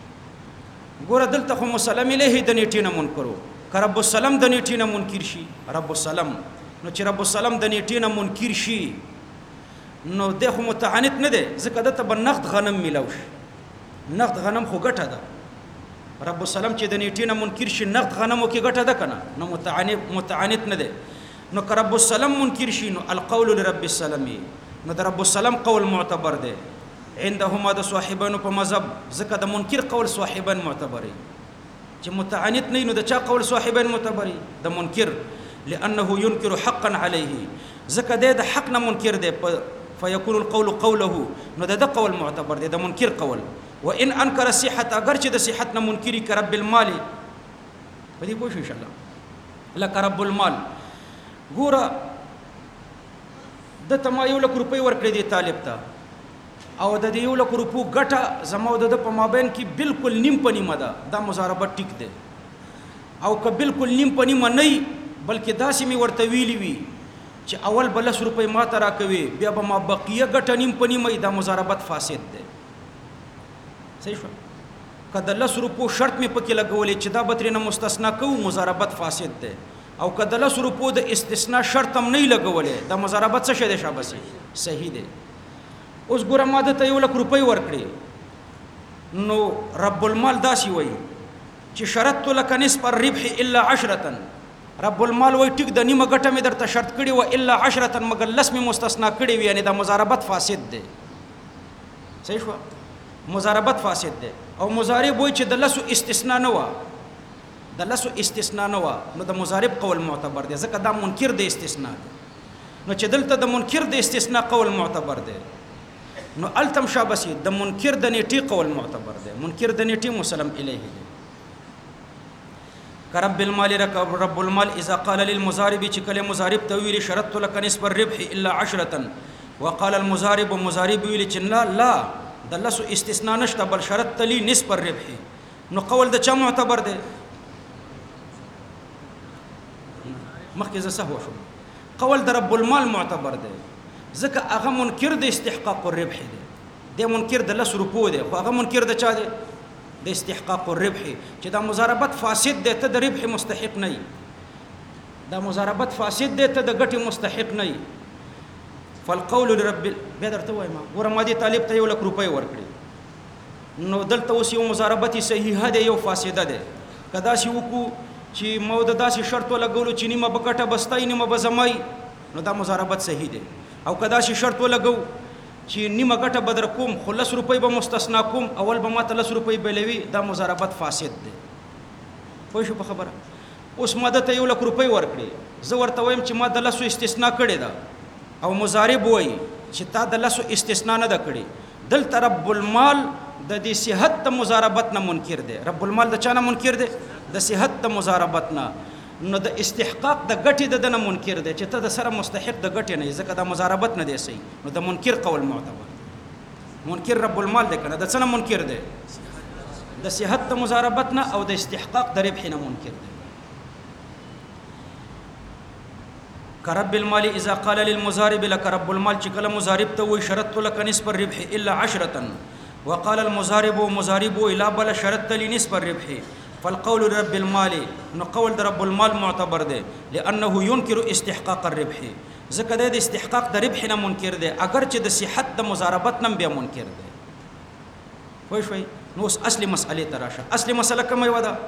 ګور دلته خو مسلم الیه د نیټین منکرو، که رب السلام د نیټین منکر شي، رب السلام نو چې رب السلام د نیټین منکر شي نو د خو متعنت نه دی، ځکه دته به نقد غنم ملو شي، نقد غنم خو ګټه ده. رب السلام چې د نیټین منکر شي نقد غنمو کې ګټه ده کنه، نو متعنت نه دی. نو که رب السلام منکر شي نو القول لرب السلام، نو د رب السلام قول معتبر دی عندهما د صاحبانو په مذهب، ځکه د منکر قول صاحبان معتبري، چې متعنت نه نو د چا قول صاحبان معتبري؟ د منکر، لانه ينكر حقا عليه، ځکه د حق نه منکر دی، فيكون القول قوله، نو د قول معتبر دی د منکر قول. وان انكر الصحه، اگر چې د صحت نه منکری کرب المال، په دې پوه شو ان شاء الله، لکه رب المال ګوره د تمایل روپۍ ورکړې دي طالب ته، او د دې یو لک روپو ګټه زما او د په مابین کې بالکل نیم په نیمه ده، دا مضاربه ټیک ده. او که بالکل نیم په نیمه نه بلکې داسې می ورته ویلی وي چې اول به 10 روپۍ ما ته راکوي، بیا به ما بقیه ګټه نیم په نیمه، دا مضاربت فاسد ده. صحیح شو؟ که د 10 روپو شرط می پکې لګولې چې دا به ترېنه مستثنا کوو، مضاربت فاسد ده. او که د 10 روپو د استثناء شرط هم نه لګولې، دا مضاربت څه شی دی شاباسي صحیح ده. اوس ګوره ما د ته 1 لک روپۍ ورکړې، نو رب المال داسې وایي چې شرط لك نصف الربح الا 10، رب المال وایي ټیک د نیمه ګټه مې درته شرط کړې و الا 10 مګر 10 مې مستثنا کړې وي، یعنی دا مضاربت فاسد دی. صحیح شو؟ مضاربت فاسد دی. او مضارب وایي چې د 10 استثناء نه و، د 10 استثناء نه و، نو د مضارب قول معتبر دی، ځکه دا منکر د استثناء دی. نو چې دلته د منکر د استثناء قول معتبر دی، نو التم شابسي د منکر د نیټي قول معتبر دی، منکر د نیټي مسلم الیه دی. کرب المال رب المال اذا قال للمضارب، چې کله مضارب ته ویلي شرط لك نصف الربح الا 10، وقال المضارب مضارب ویلي چې لا د 10 استثناء نشته بل شرط لي نصف الربح، نو قول د چا معتبر دی؟ مخکې ز سهو شو، قول د رب المال معتبر دی، ځکه هغه منکر د استحقاق الربح دی د منکر د 10 روپو دی خو هغه منکر د چا دی د استحقاق الربح چې دا مضاربت فاسد دی ته د ربح مستحق نه یې دا مضاربت فاسد دی ته د ګټې مستحق نه یې فالقول لرب بیا درته وایم ګوره ما دې طالب ته 1 لک روپۍ ورکړي نو دلته اوس یو مضاربت صحیحه دی یو فاسده دی که داسې وکړو چې ما د داسې شرط ولګولو چې نیمه به ګټه بستای نیمه به زمای نو دا مضاربت صحیح دی او که داسې شرط ولګو چې نیمه ګټه به در کوم خو 10 روپۍ به مستثنا کوم اول به ماته 10 روپۍ بلوي دا مضاربت فاسد دی پوه شو په خبره اوس ما دته 1 لک روپۍ ورکړي زه ورته وایم چې ما د 10 استثنا کړې ده او مضارب وایي چې تا د 10 استثنا نه ده کړې دلته رب المال د دې صحت د مضاربت نه منکر دی رب المال د چا نه منکر دی د صحت د مضاربت نه نو د استحقاق د ګټې د نه منکر دی چې ته د سره مستحق د ګټې نه ځکه د مضاربت نه دی صحیح نو د منکر قول معتبر منکر رب المال دی کنه د څه نه منکر دی د صحت د مضاربت نه او د استحقاق د ربح نه منکر دی كرب المال اذا قال للمضارب لك رب المال چې کله مضارب ته وي شرط لك نصف الربح الا 10 وقال المضارب مضارب لا بل شرط لنصف الربح فالقول لرب المال نو قول رب المال معتبر ده لانه ينكر استحقاق الربح ځکه د استحقاق د ربح نه منکر ده اگر چې د صحت د مضاربت نه بیا منکر ده وای شوي نو اصلي مسئله تراشه اصلي مسئله کوم یو ده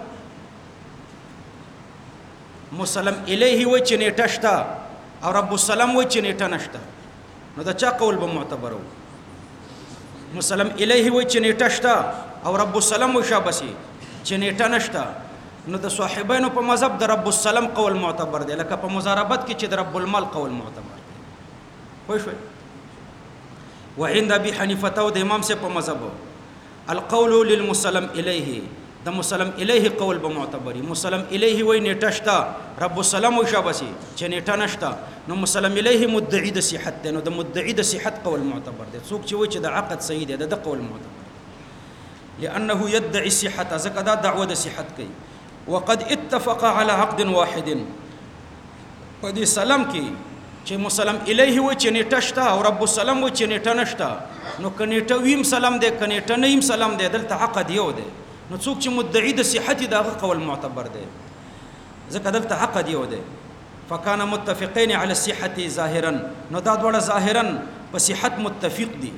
مسلم الیه و چې نیټه شته او رب السلام و چې نیټه نشته نو دا چا قول به معتبر وو مسلم الیه و چې نیټه شته او رب السلام و شابسي چې نیټه نشته نو د صاحبینو په مذهب د رب السلام قول معتبر دی لکه په مضاربت کې چې د رب المال قول معتبر دی پوه شئ وعند ابي حنیفه او د امام سے په مذهب القول للمسلم الیه د مسلم الیه قول به معتبري مسلم الیه وای نیټه شته رب السلام و شابسي چې نیټه نشته نو مسلم الیه مدعی د صحت دی نو د مدعی د صحت قول معتبر دی څوک چې وای چې د عقد صحیح دی د قول معتبر لانه يدعي الصحه ځکه دا دعوه د صحت کوي وقد اتفق على عقد واحد په دې سلام کې چې مسلم الیه و چې نیټه شته او رب السلام و چې نیټه نشته نو کنيټه ویم سلام دی کنيټه نیم سلام دی دلته عقد یو دی نو څوک چې مدعی د صحت دغه قول معتبر دی ځکه دلته عقد یو دی فكان متفقين على الصحه ظاهرا نو دا ډول ظاهرا په صحت متفق دي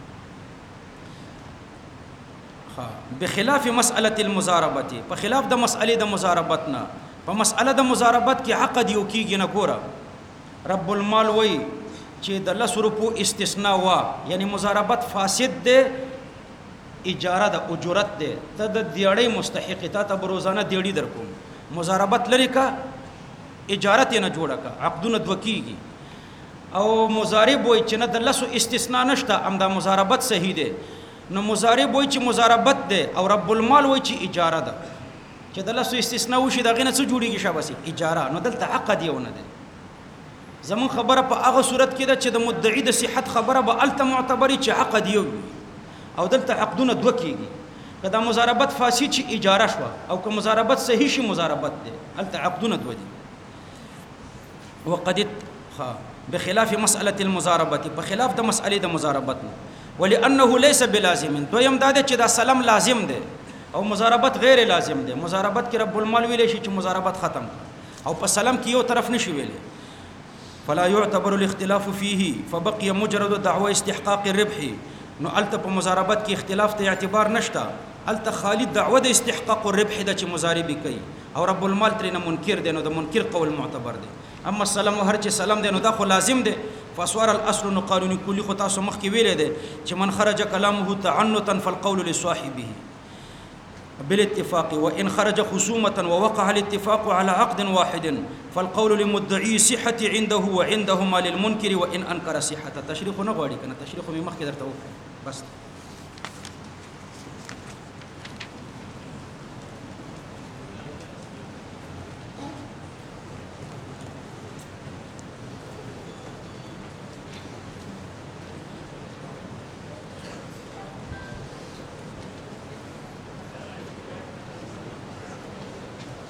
بخلاف مساله المضاربه په خلاف د مسالې د مضاربت نه په مساله د مضاربت کې عقد یو کیږي نه ګوره رب المال وای چې د 10 روپو استثناء وا یعنی مضاربت فاسد ده اجاره د اجرت ده ته د دیړې مستحق ته روزانه دیړې درکوم مضاربت لري کا اجارت نه جوړه کا عقدونه دوکیږي او مضارب وای چې نه د 10 استثناء نشته ام دا مضاربت صحیح ده نو مضارب وای چې مضاربت ده او رب المال وای چې اجاره ده چې د 10 استثناء وشي دغه نه څه جوړیږي شابسي اجاره نو دلته عقد یو نه ده زمون خبره په هغه صورت کې ده چې د مدعی د صحت خبره به الته معتبري چې عقد یو او دلته عقدونه دوه کیږي کدا مضاربت فاسد شي اجاره شو او که مضاربت صحیح شي مضاربت ده الته عقدونه دوه دي وقد بخلاف مساله المضاربه بخلاف د مساله د مضاربت ولانه ليس بلازم دویم دا ده چې دا سلام لازم ده او مضاربت غیر لازم ده مضاربت کې رب المال ویل شي چې مضاربت ختم او په سلام کې یو طرف نشي ویل فلا يعتبر الاختلاف فيه فبقي مجرد دعوى استحقاق الربح نو الته په مضاربت کې اختلاف ته اعتبار نشته الته خالد دعوه د استحقاق الربح د چې مضاربي کوي او رب المال ترنه منکر دی نو د منکر قول معتبر دی اما السلام هر چې سلام دی نو دا خو لازم دی فاسوار الاصل نو قانوني کلی خو تاسو مخ کې ویلې دی چې من خرج كلامه تعنتا فالقول لصاحبه بالاتفاق وان خرج خصومه ووقع الاتفاق على عقد واحد فالقول لمدعي صحه عنده وعندهما للمنكر وان انكر صحه تشريح نه غواړي کنه تشريح مخ کې درته بس